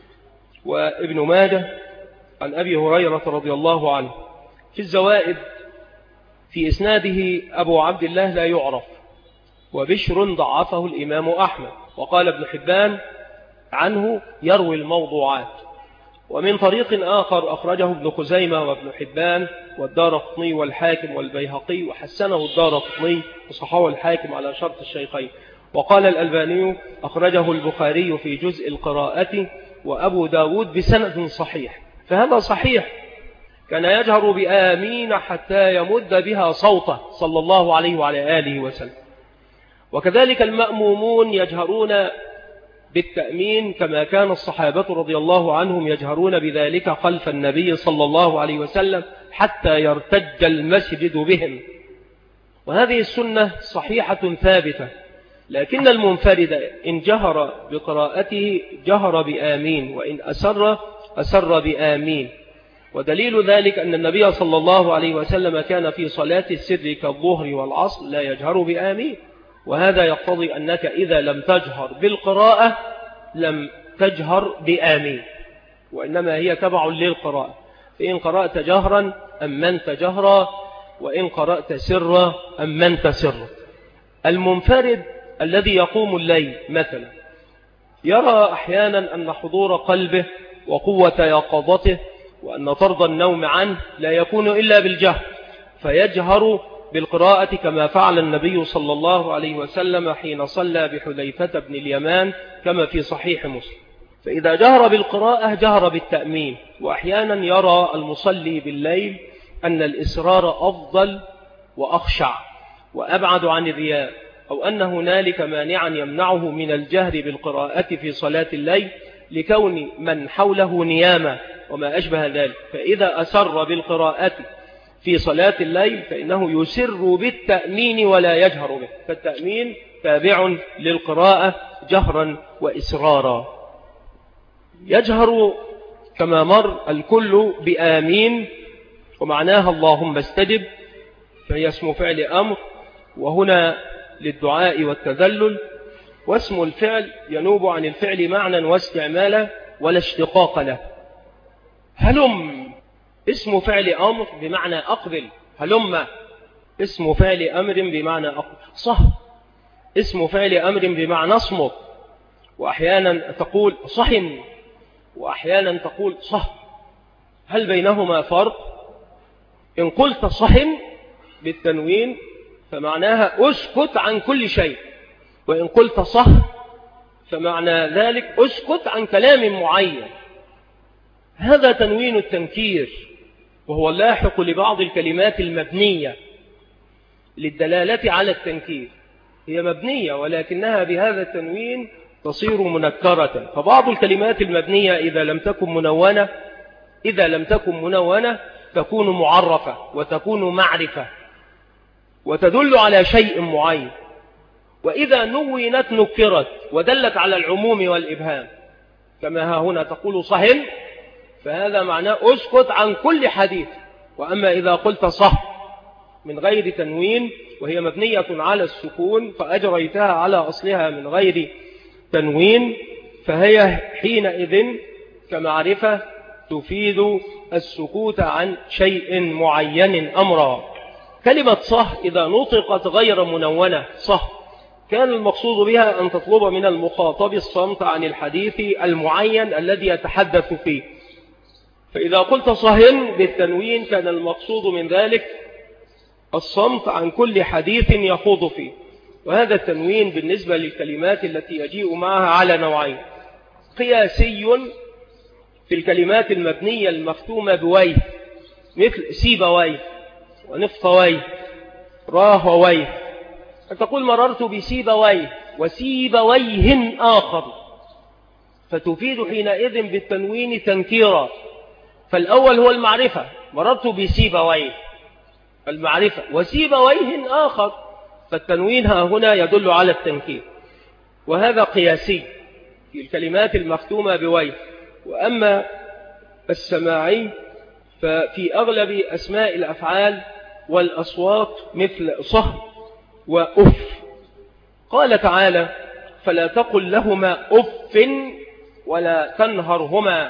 وابن ماجه عن أبي هريرة رضي الله عنه. في الزوائد في إسناده أبو عبد الله لا يعرف، وبشر ضعفه الإمام أحمد، وقال ابن حبان عنه يروي الموضوعات. ومن طريق آخر أخرجه ابن خزيمة وابن حبان والدارقطني والحاكم والبيهقي، وحسنه الدارقطني وصححه الحاكم على شرط الشيخين. وقال الألباني أخرجه البخاري في جزء القراءة وأبو داود بسند صحيح. فهذا صحيح، كان يجهر بآمين حتى يمد بها صوته صلى الله عليه وعلى آله وسلم. وكذلك المأمومون يجهرون بالتأمين كما كان الصحابة رضي الله عنهم يجهرون بذلك خلف النبي صلى الله عليه وسلم حتى يرتج المسجد بهم. وهذه السنة صحيحة ثابتة، لكن المنفرد إن جهر بقراءته جهر بآمين، وإن أسر بآمين. ودليل ذلك أن النبي صلى الله عليه وسلم كان في صلاة السر كالظهر والعصر لا يجهر بآمين. وهذا يقتضي أنك إذا لم تجهر بالقراءة لم تجهر بآمين، وإنما هي تبع للقراءة. فإن قرأت جهرا أمنت جهرا، وإن قرأت سرا أمنت سرا. المنفرد الذي يقوم الليل مثلا يرى أحيانا أن حضور قلبه وقوة يقظته وأن طرد النوم عنه لا يكون إلا بالجهر، فيجهر بالقراءة كما فعل النبي صلى الله عليه وسلم حين صلى بحذيفة بن اليمان كما في صحيح مسلم. فإذا جهر بالقراءة جهر بالتأمين. وأحيانا يرى المصلي بالليل أن الإسرار أفضل وأخشع وأبعد عن الرياء، أو أن هنالك مانعا يمنعه من الجهر بالقراءة في صلاة الليل لكون من حوله نيامة وما أشبه ذلك. فإذا أسر بالقراءة في صلاة الليل فإنه يسر بالتأمين ولا يجهر به، فالتأمين تابع للقراءة جهرا وإسرارا. يجهر كما مر الكل بآمين، ومعناها اللهم استجب، فهي اسم فعل أمر، وهنا للدعاء والتذلل. واسم الفعل ينوب عن الفعل معنى واستعمالا ولا اشتقاق له. هلم اسم فعل أمر بمعنى أقبل، هلم اسم فعل أمر بمعنى أقبل. صح اسم فعل أمر بمعنى اصمت، وأحيانا تقول صحن، وأحيانا تقول صح. هل بينهما فرق؟ إن قلت صحن بالتنوين فمعناها أسكت عن كل شيء، وإن قلت صح فمعنى ذلك أسكت عن كلام معين. هذا تنوين التنكير، وهو اللاحق لبعض الكلمات المبنية للدلالة على التنكير. هي مبنية ولكنها بهذا التنوين تصير منكرة. فبعض الكلمات المبنية إذا لم تكن منونة تكون معرفة وتكون معرفة وتدل على شيء معين، وإذا نونت نكرت ودلت على العموم والإبهام، كما ها هنا تقول صهل، فهذا معناه أسكت عن كل حديث. وأما إذا قلت صح من غير تنوين وهي مبنية على السكون فأجريتها على أصلها من غير تنوين، فهي حينئذ كمعرفة تفيد السكوت عن شيء معين أمرا. كلمة صح إذا نطقت غير منونة صح، كان المقصود بها أن تطلب من المخاطب الصمت عن الحديث المعين الذي يتحدث فيه. فإذا قلت صهن بالتنوين كان المقصود من ذلك الصمت عن كل حديث يخوض فيه. وهذا التنوين بالنسبة للكلمات التي يجيء معها على نوعين: قياسي في الكلمات المبنية المختومة بويه، مثل سيبويه ونفطويه راهويه، فتقول مررت بسيبويه وسيبويه آخر، فتفيد حينئذ بالتنوين تنكيرا. فالأول هو المعرفة، مررت بسيبويه المعرفة، وسيبويه آخر، فالتنوين ها هنا يدل على التنكير. وهذا قياسي في الكلمات المختومة بويه. وأما السماعي ففي أغلب أسماء الأفعال والأصوات مثل صه وأف. قال تعالى: فلا تقل لهما أف ولا تنهرهما.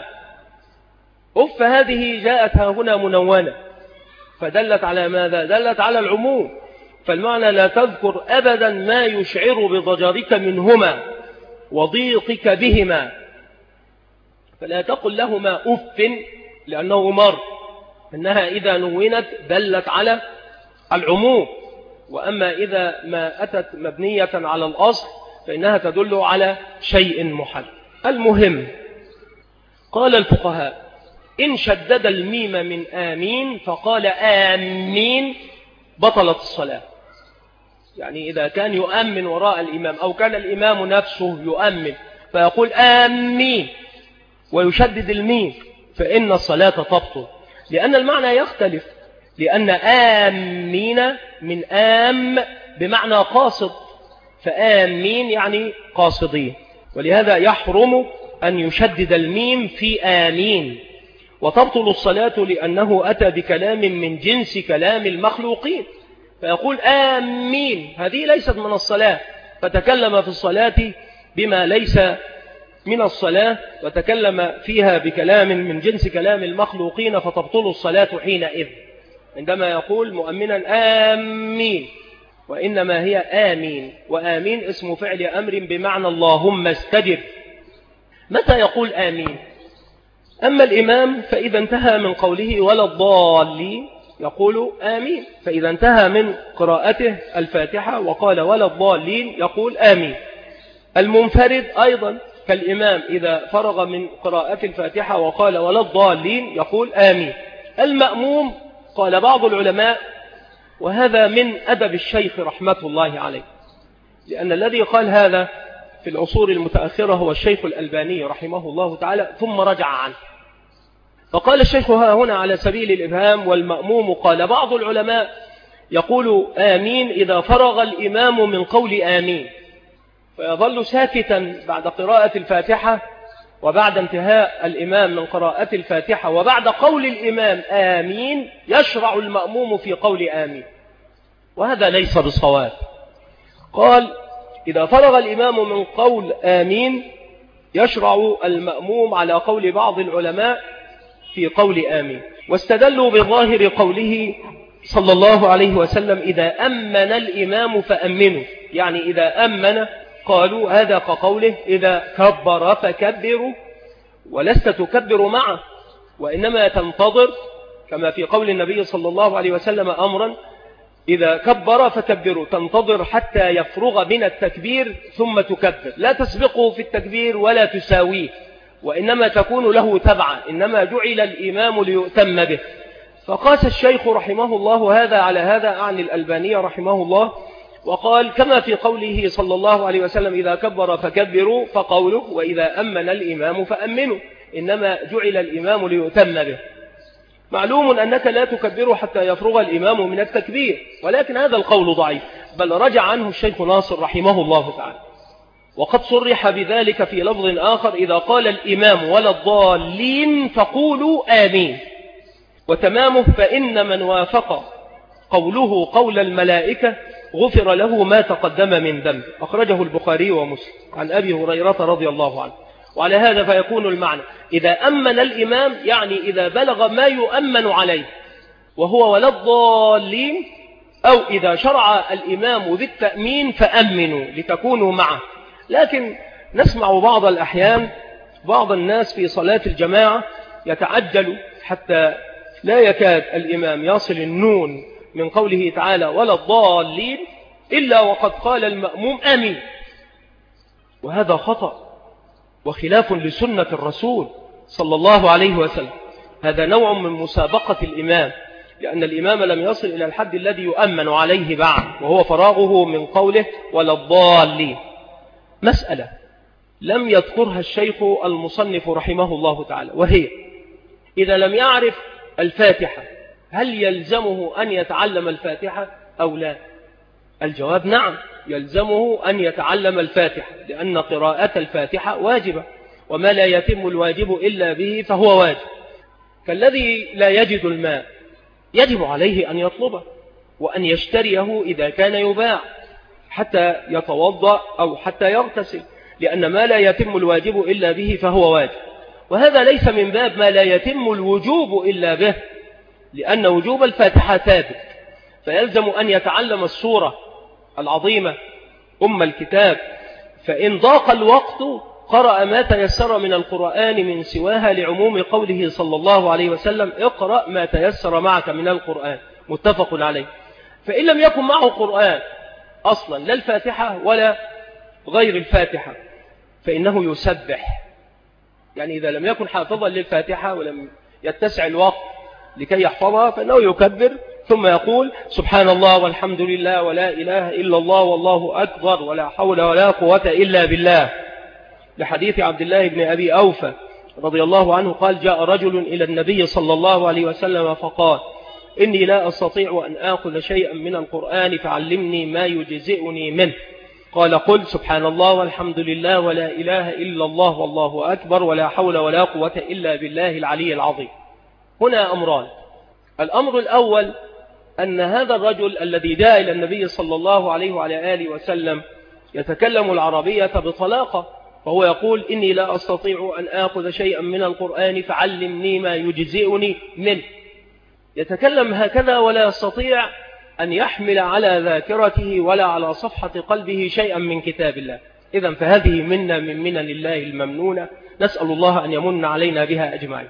أف هذه جاءت ها هنا منونة، فدلت على ماذا؟ دلت على العموم، فالمعنى لا تذكر أبدا ما يشعر بضجرك منهما وضيقك بهما. فلا تقل لهما أف لأنه مر إنها إذا نونت دلت على العموم، وأما إذا ما أتت مبنية على الأصل فإنها تدل على شيء محدد. المهم، قال الفقهاء: إن شدد الميم من آمين فقال آمين بطلت الصلاة. يعني إذا كان يؤمن وراء الإمام أو كان الإمام نفسه يؤمن فيقول آمين ويشدد الميم فإن الصلاة تبطل، لأن المعنى يختلف، لأن آمين من آم بمعنى قاصد، فآمين يعني قاصدين، ولهذا يحرم أن يشدد الميم في آمين. وتبطل الصلاة لأنه أتى بكلام من جنس كلام المخلوقين، فيقول آمين، هذه ليست من الصلاة، فتكلم في الصلاة بما ليس من الصلاة وتكلم فيها بكلام من جنس كلام المخلوقين، فتبطل الصلاة حينئذ عندما يقول مؤمنا آمين، وإنما هي آمين. وآمين اسم فعل أمر بمعنى اللهم استجب. متى يقول آمين؟ أما الإمام فإذا انتهى من قوله ولا الضالين يقول آمين، فإذا انتهى من قراءته الفاتحة وقال ولا الضالين يقول آمين. المنفرد أيضا كالإمام إذا فرغ من قراءة الفاتحة وقال ولا الضالين يقول آمين. المأموم قال بعض العلماء، وهذا من أدب الشيخ رحمة الله عليه، لأن الذي قال هذا في العصور المتأخرة هو الشيخ الألباني رحمه الله تعالى ثم رجع عنه، فقال الشيخ ها هنا على سبيل الإبهام. والمأموم قال بعض العلماء يقول آمين إذا فرغ الإمام من قول آمين، فيظل ساكتا بعد قراءة الفاتحة وبعد انتهاء الإمام من قراءة الفاتحة وبعد قول الإمام آمين يشرع المأموم في قول آمين، وهذا ليس بالصواب. قال إذا فرغ الإمام من قول آمين يشرع المأموم على قول بعض العلماء في قول آمين، واستدلوا بظاهر قوله صلى الله عليه وسلم إذا أمن الإمام فأمنوا، يعني إذا أمن قالوا هذا كقوله إذا كبر فكبروا، ولست تكبر معه، وإنما تنتظر كما في قول النبي صلى الله عليه وسلم أمرا إذا كبر فكبروا، تنتظر حتى يفرغ من التكبير ثم تكبر، لا تسبقه في التكبير ولا تساويه، وإنما تكون له تبعا، إنما جعل الإمام ليؤتم به. فقاس الشيخ رحمه الله هذا على هذا، عن الألباني رحمه الله، وقال كما في قوله صلى الله عليه وسلم إذا كبر فكبروا، فقوله وإذا أمن الإمام فأمنوا، إنما جعل الإمام ليؤتم به. معلوم أنك لا تكبر حتى يفرغ الإمام من التكبير، ولكن هذا القول ضعيف، بل رجع عنه الشيخ ناصر رحمه الله تعالى، وقد صرح بذلك في لفظ آخر إذا قال الإمام ولا الضالين فقولوا آمين. وتمامه فإن من وافق قوله قول الملائكة غفر له ما تقدم من ذنب، أخرجه البخاري ومسلم عن أبي هريرة رضي الله عنه. وعلى هذا فيكون المعنى إذا أمن الإمام يعني إذا بلغ ما يؤمن عليه وهو ولا الضالين، أو إذا شرع الإمام بالتأمين فأمنوا لتكونوا معه. لكن نسمع بعض الأحيان بعض الناس في صلاة الجماعة يتعجل حتى لا يكاد الإمام يصل النون من قوله تعالى ولا الضالين إلا وقد قال المأموم آمين، وهذا خطأ وخلاف لسنة الرسول صلى الله عليه وسلم. هذا نوع من مسابقة الإمام، لأن الإمام لم يصل إلى الحد الذي يؤمن عليه بعد، وهو فراغه من قوله ولا الضالين. مسألة لم يذكرها الشيخ المصنف رحمه الله تعالى، وهي إذا لم يعرف الفاتحة هل يلزمه أن يتعلم الفاتحة أو لا؟ الجواب نعم، يلزمه أن يتعلم الفاتحة، لأن قراءة الفاتحة واجبة، وما لا يتم الواجب إلا به فهو واجب. كالذي لا يجد الماء يجب عليه أن يطلبه وأن يشتريه إذا كان يباع حتى يتوضأ أو حتى يغتسل، لأن ما لا يتم الواجب إلا به فهو واجب. وهذا ليس من باب ما لا يتم الوجوب إلا به، لأن وجوب الفاتحة ثابت، فيلزم أن يتعلم السورة العظيمة أم الكتاب، فإن ضاق الوقت قرأ ما تيسر من القرآن من سواها، لعموم قوله صلى الله عليه وسلم اقرأ ما تيسر معك من القرآن، متفق عليه. فإن لم يكن معه قرآن أصلا لا الفاتحة ولا غير الفاتحة فإنه يسبح، يعني إذا لم يكن حافظا للفاتحة ولم يتسع الوقت لكي يحفظها فإنه يكبر ثم يقول سبحان الله والحمد لله ولا إله إلا الله والله أكبر ولا حول ولا قوة إلا بالله، لحديث عبد الله بن أبي أوفى رضي الله عنه قال جاء رجل إلى النبي صلى الله عليه وسلم فقال إني لا أستطيع أن آخذ شيئا من القرآن فعلمني ما يجزئني منه. قال قل سبحان الله والحمد لله ولا إله إلا الله والله أكبر ولا حول ولا قوة إلا بالله العلي العظيم. هنا أمران، الأمر الأول أن هذا الرجل الذي جاء إلى النبي صلى الله عليه وعلى آله وسلم يتكلم العربية بطلاقة، فهو يقول إني لا أستطيع أن آخذ شيئا من القرآن فعلمني ما يجزئني منه، يتكلم هكذا ولا يستطيع أن يحمل على ذاكرته ولا على صفحة قلبه شيئا من كتاب الله. إذن فهذه منا من منن الله الممنونة، نسأل الله أن يمن علينا بها أجمعين.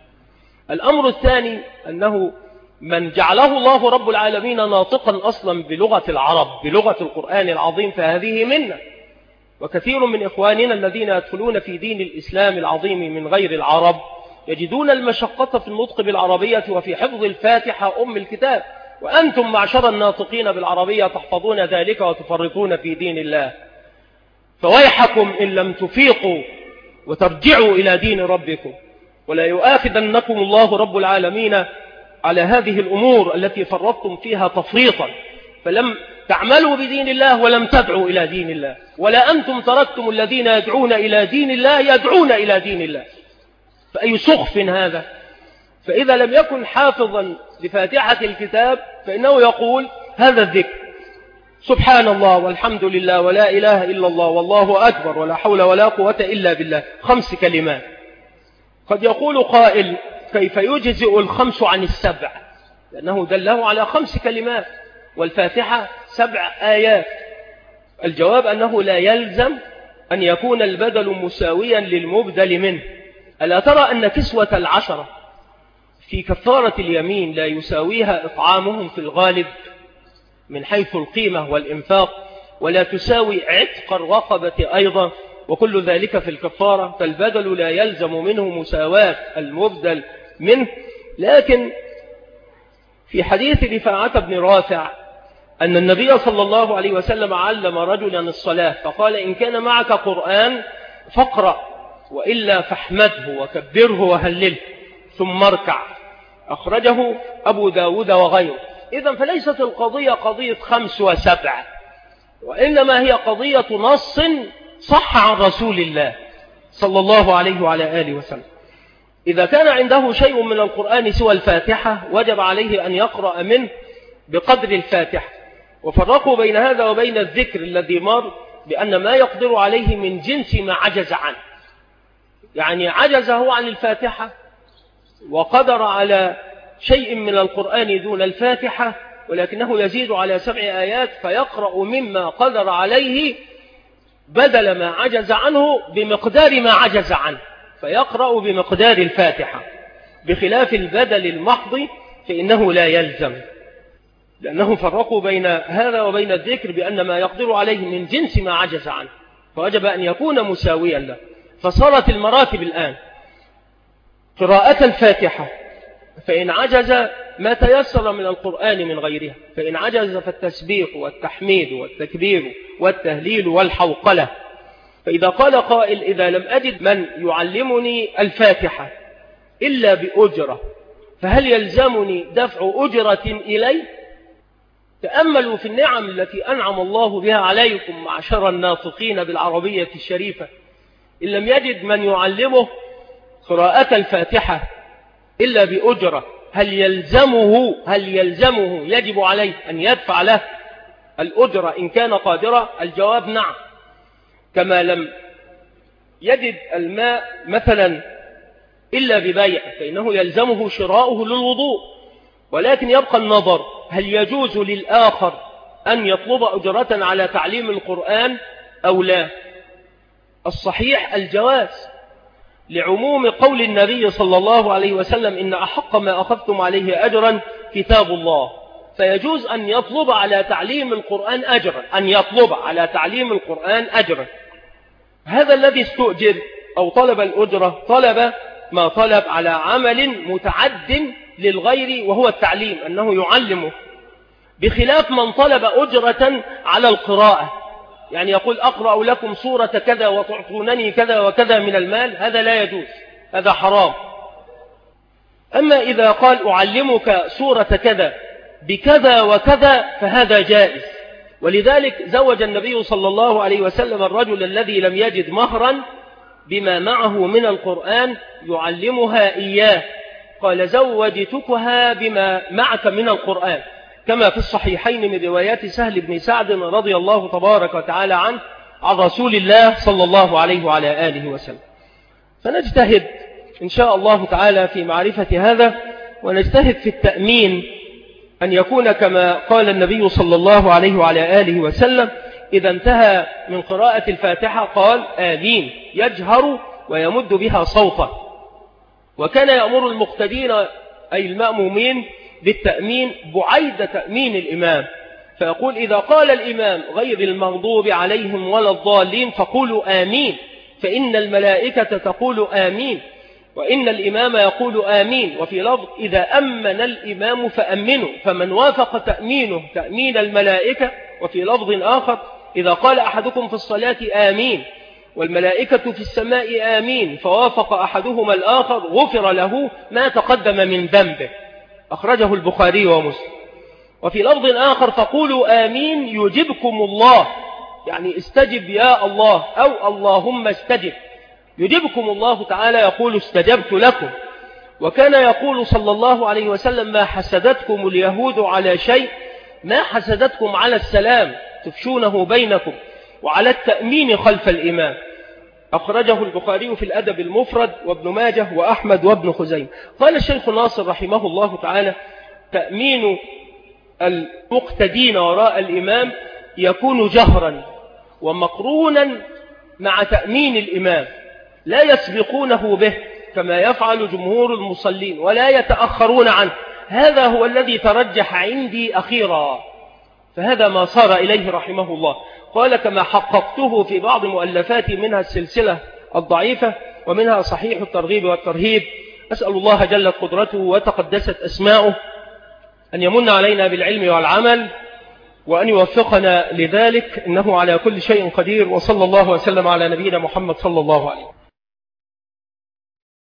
الأمر الثاني أنه من جعله الله رب العالمين ناطقا أصلا بلغة العرب بلغة القرآن العظيم فهذه منا، وكثير من إخواننا الذين يدخلون في دين الإسلام العظيم من غير العرب يجدون المشقة في النطق بالعربية وفي حفظ الفاتحة أم الكتاب، وأنتم معشر الناطقين بالعربية تحفظون ذلك وتفرطون في دين الله، فويحكم إن لم تفيقوا وترجعوا إلى دين ربكم، ولا يؤاخذنكم الله رب العالمين على هذه الأمور التي فرطتم فيها تفريطا، فلم تعملوا بدين الله ولم تدعوا إلى دين الله، ولا أنتم تركتم الذين يدعون إلى دين الله يدعون إلى دين الله، فأي سخف هذا. فإذا لم يكن حافظا لفاتحة الكتاب فإنه يقول هذا الذكر سبحان الله والحمد لله ولا إله إلا الله والله أكبر ولا حول ولا قوة إلا بالله 5 كلمات. قد يقول قائل كيف يجزئ ال5 عن ال7؟ لأنه دله على 5 كلمات، والفاتحة 7 آيات، الجواب أنه لا يلزم أن يكون البدل مساويا للمبدل منه. ألا ترى أن كسوة العشرة في كفارة اليمين لا يساويها إطعامهم في الغالب من حيث القيمة والإنفاق، ولا تساوي عتق الرقبة أيضا، وكل ذلك في الكفارة، فالبدل لا يلزم منه مساواة المبدل منه. لكن في حديث رفاعة بن رافع أن النبي صلى الله عليه وسلم علم رجلا الصلاة فقال: إن كان معك قرآن فاقرأ، وإلا فاحمده وكبره وهلله ثم اركع. أخرجه أبو داود وغيره. إذن فليست القضية قضية 5 و7، وإنما هي قضية نص صح عن رسول الله صلى الله عليه وعلى آله وسلم. إذا كان عنده شيء من القرآن سوى الفاتحة وجب عليه أن يقرأ منه بقدر الفاتحة. وفرقوا بين هذا وبين الذكر الذي مر بأن ما يقدر عليه من جنس ما عجز عنه، يعني عجزه عن الفاتحة وقدر على شيء من القرآن دون الفاتحة، ولكنه يزيد على 7 آيات فيقرأ مما قدر عليه بدل ما عجز عنه بمقدار ما عجز عنه، فيقرأ بمقدار الفاتحة، بخلاف البدل المحض فإنه لا يلزم، لأنهم فرقوا بين هذا وبين الذكر بأن ما يقدر عليه من جنس ما عجز عنه، فوجب أن يكون مساويا له. فصارت المراتب الآن: قراءة الفاتحة، فإن عجز ما تيسر من القرآن من غيرها، فإن عجز فالتسبيح والتحميد والتكبير والتهليل والحوقلة. فإذا قال قائل: إذا لم أجد من يعلمني الفاتحة إلا بأجرة، فهل يلزمني دفع أجرة إلي؟ تأملوا في النعم التي أنعم الله بها عليكم معشر الناطقين بالعربية الشريفة. إن لم يجد من يعلمه قراءة الفاتحة إلا بأجرة، هل يلزمه يجب عليه أن يدفع له الأجرة إن كان قادرا؟ الجواب نعم. كما لم يجد الماء مثلا إلا ببيع فإنه يلزمه شراؤه للوضوء، ولكن يبقى النظر: هل يجوز للآخر أن يطلب أجرة على تعليم القرآن أو لا؟ الصحيح الجواز، لعموم قول النبي صلى الله عليه وسلم: إن أحق ما أخذتم عليه أجرا كتاب الله. فيجوز أن يطلب على تعليم القرآن أجرا، هذا الذي استؤجر أو طلب الأجرة طلب ما طلب على عمل متعد للغير وهو التعليم، أنه يعلمه، بخلاف من طلب أجرة على القراءة، يعني يقول: أقرأ لكم سورة كذا وتعطونني كذا وكذا من المال، هذا لا يجوز، هذا حرام. أما إذا قال: أعلمك سورة كذا بكذا وكذا، فهذا جائز. ولذلك زوج النبي صلى الله عليه وسلم الرجل الذي لم يجد مهرا بما معه من القرآن يعلمها إياه، قال: زوجتكها بما معك من القرآن، كما في الصحيحين من روايات سهل بن سعد رضي الله تبارك وتعالى عنه عن رسول الله صلى الله عليه وعلى آله وسلم. فنجتهد إن شاء الله تعالى في معرفة هذا، ونجتهد في التأمين أن يكون كما قال النبي صلى الله عليه وعلى آله وسلم: إذا انتهى من قراءة الفاتحة قال: آمين، يجهر ويمد بها صوتا. وكان يأمر المقتدين أي المأمومين بالتأمين بعيد تأمين الإمام، فيقول: إذا قال الإمام غير المغضوب عليهم ولا الضالين فقولوا آمين، فإن الملائكة تقول آمين، وإن الإمام يقول آمين. وفي لفظ: إذا أمن الإمام فأمنوا، فمن وافق تأمينه تأمين الملائكة. وفي لفظ آخر: إذا قال أحدكم في الصلاة آمين والملائكة في السماء آمين، فوافق أحدهما الآخر غفر له ما تقدم من ذنبه. أخرجه البخاري ومسلم. وفي لفظ آخر: فقولوا آمين يجبكم الله، يعني استجب يا الله، أو اللهم استجب، يجبكم الله تعالى، يقول: استجبت لكم. وكان يقول صلى الله عليه وسلم: ما حسدتكم اليهود على شيء، ما حسدتكم على السلام تفشونه بينكم وعلى التأمين خلف الإمام. أخرجه البخاري في الأدب المفرد وابن ماجه وأحمد وابن خزيمة. قال الشيخ ناصر رحمه الله تعالى: تأمين المقتدين وراء الإمام يكون جهرا ومقرونا مع تأمين الإمام، لا يسبقونه به كما يفعل جمهور المصلين ولا يتأخرون عنه. هذا هو الذي ترجح عندي أخيرا، فهذا ما صار إليه رحمه الله. قال كما حققته في بعض مؤلفاتي، منها السلسلة الضعيفة ومنها صحيح الترغيب والترهيب. أسأل الله جلت قدرته وتقدست أسماؤه أن يمن علينا بالعلم والعمل وأن يوفقنا لذلك، إنه على كل شيء قدير. وصلى الله وسلم على نبينا محمد صلى الله عليه وسلم.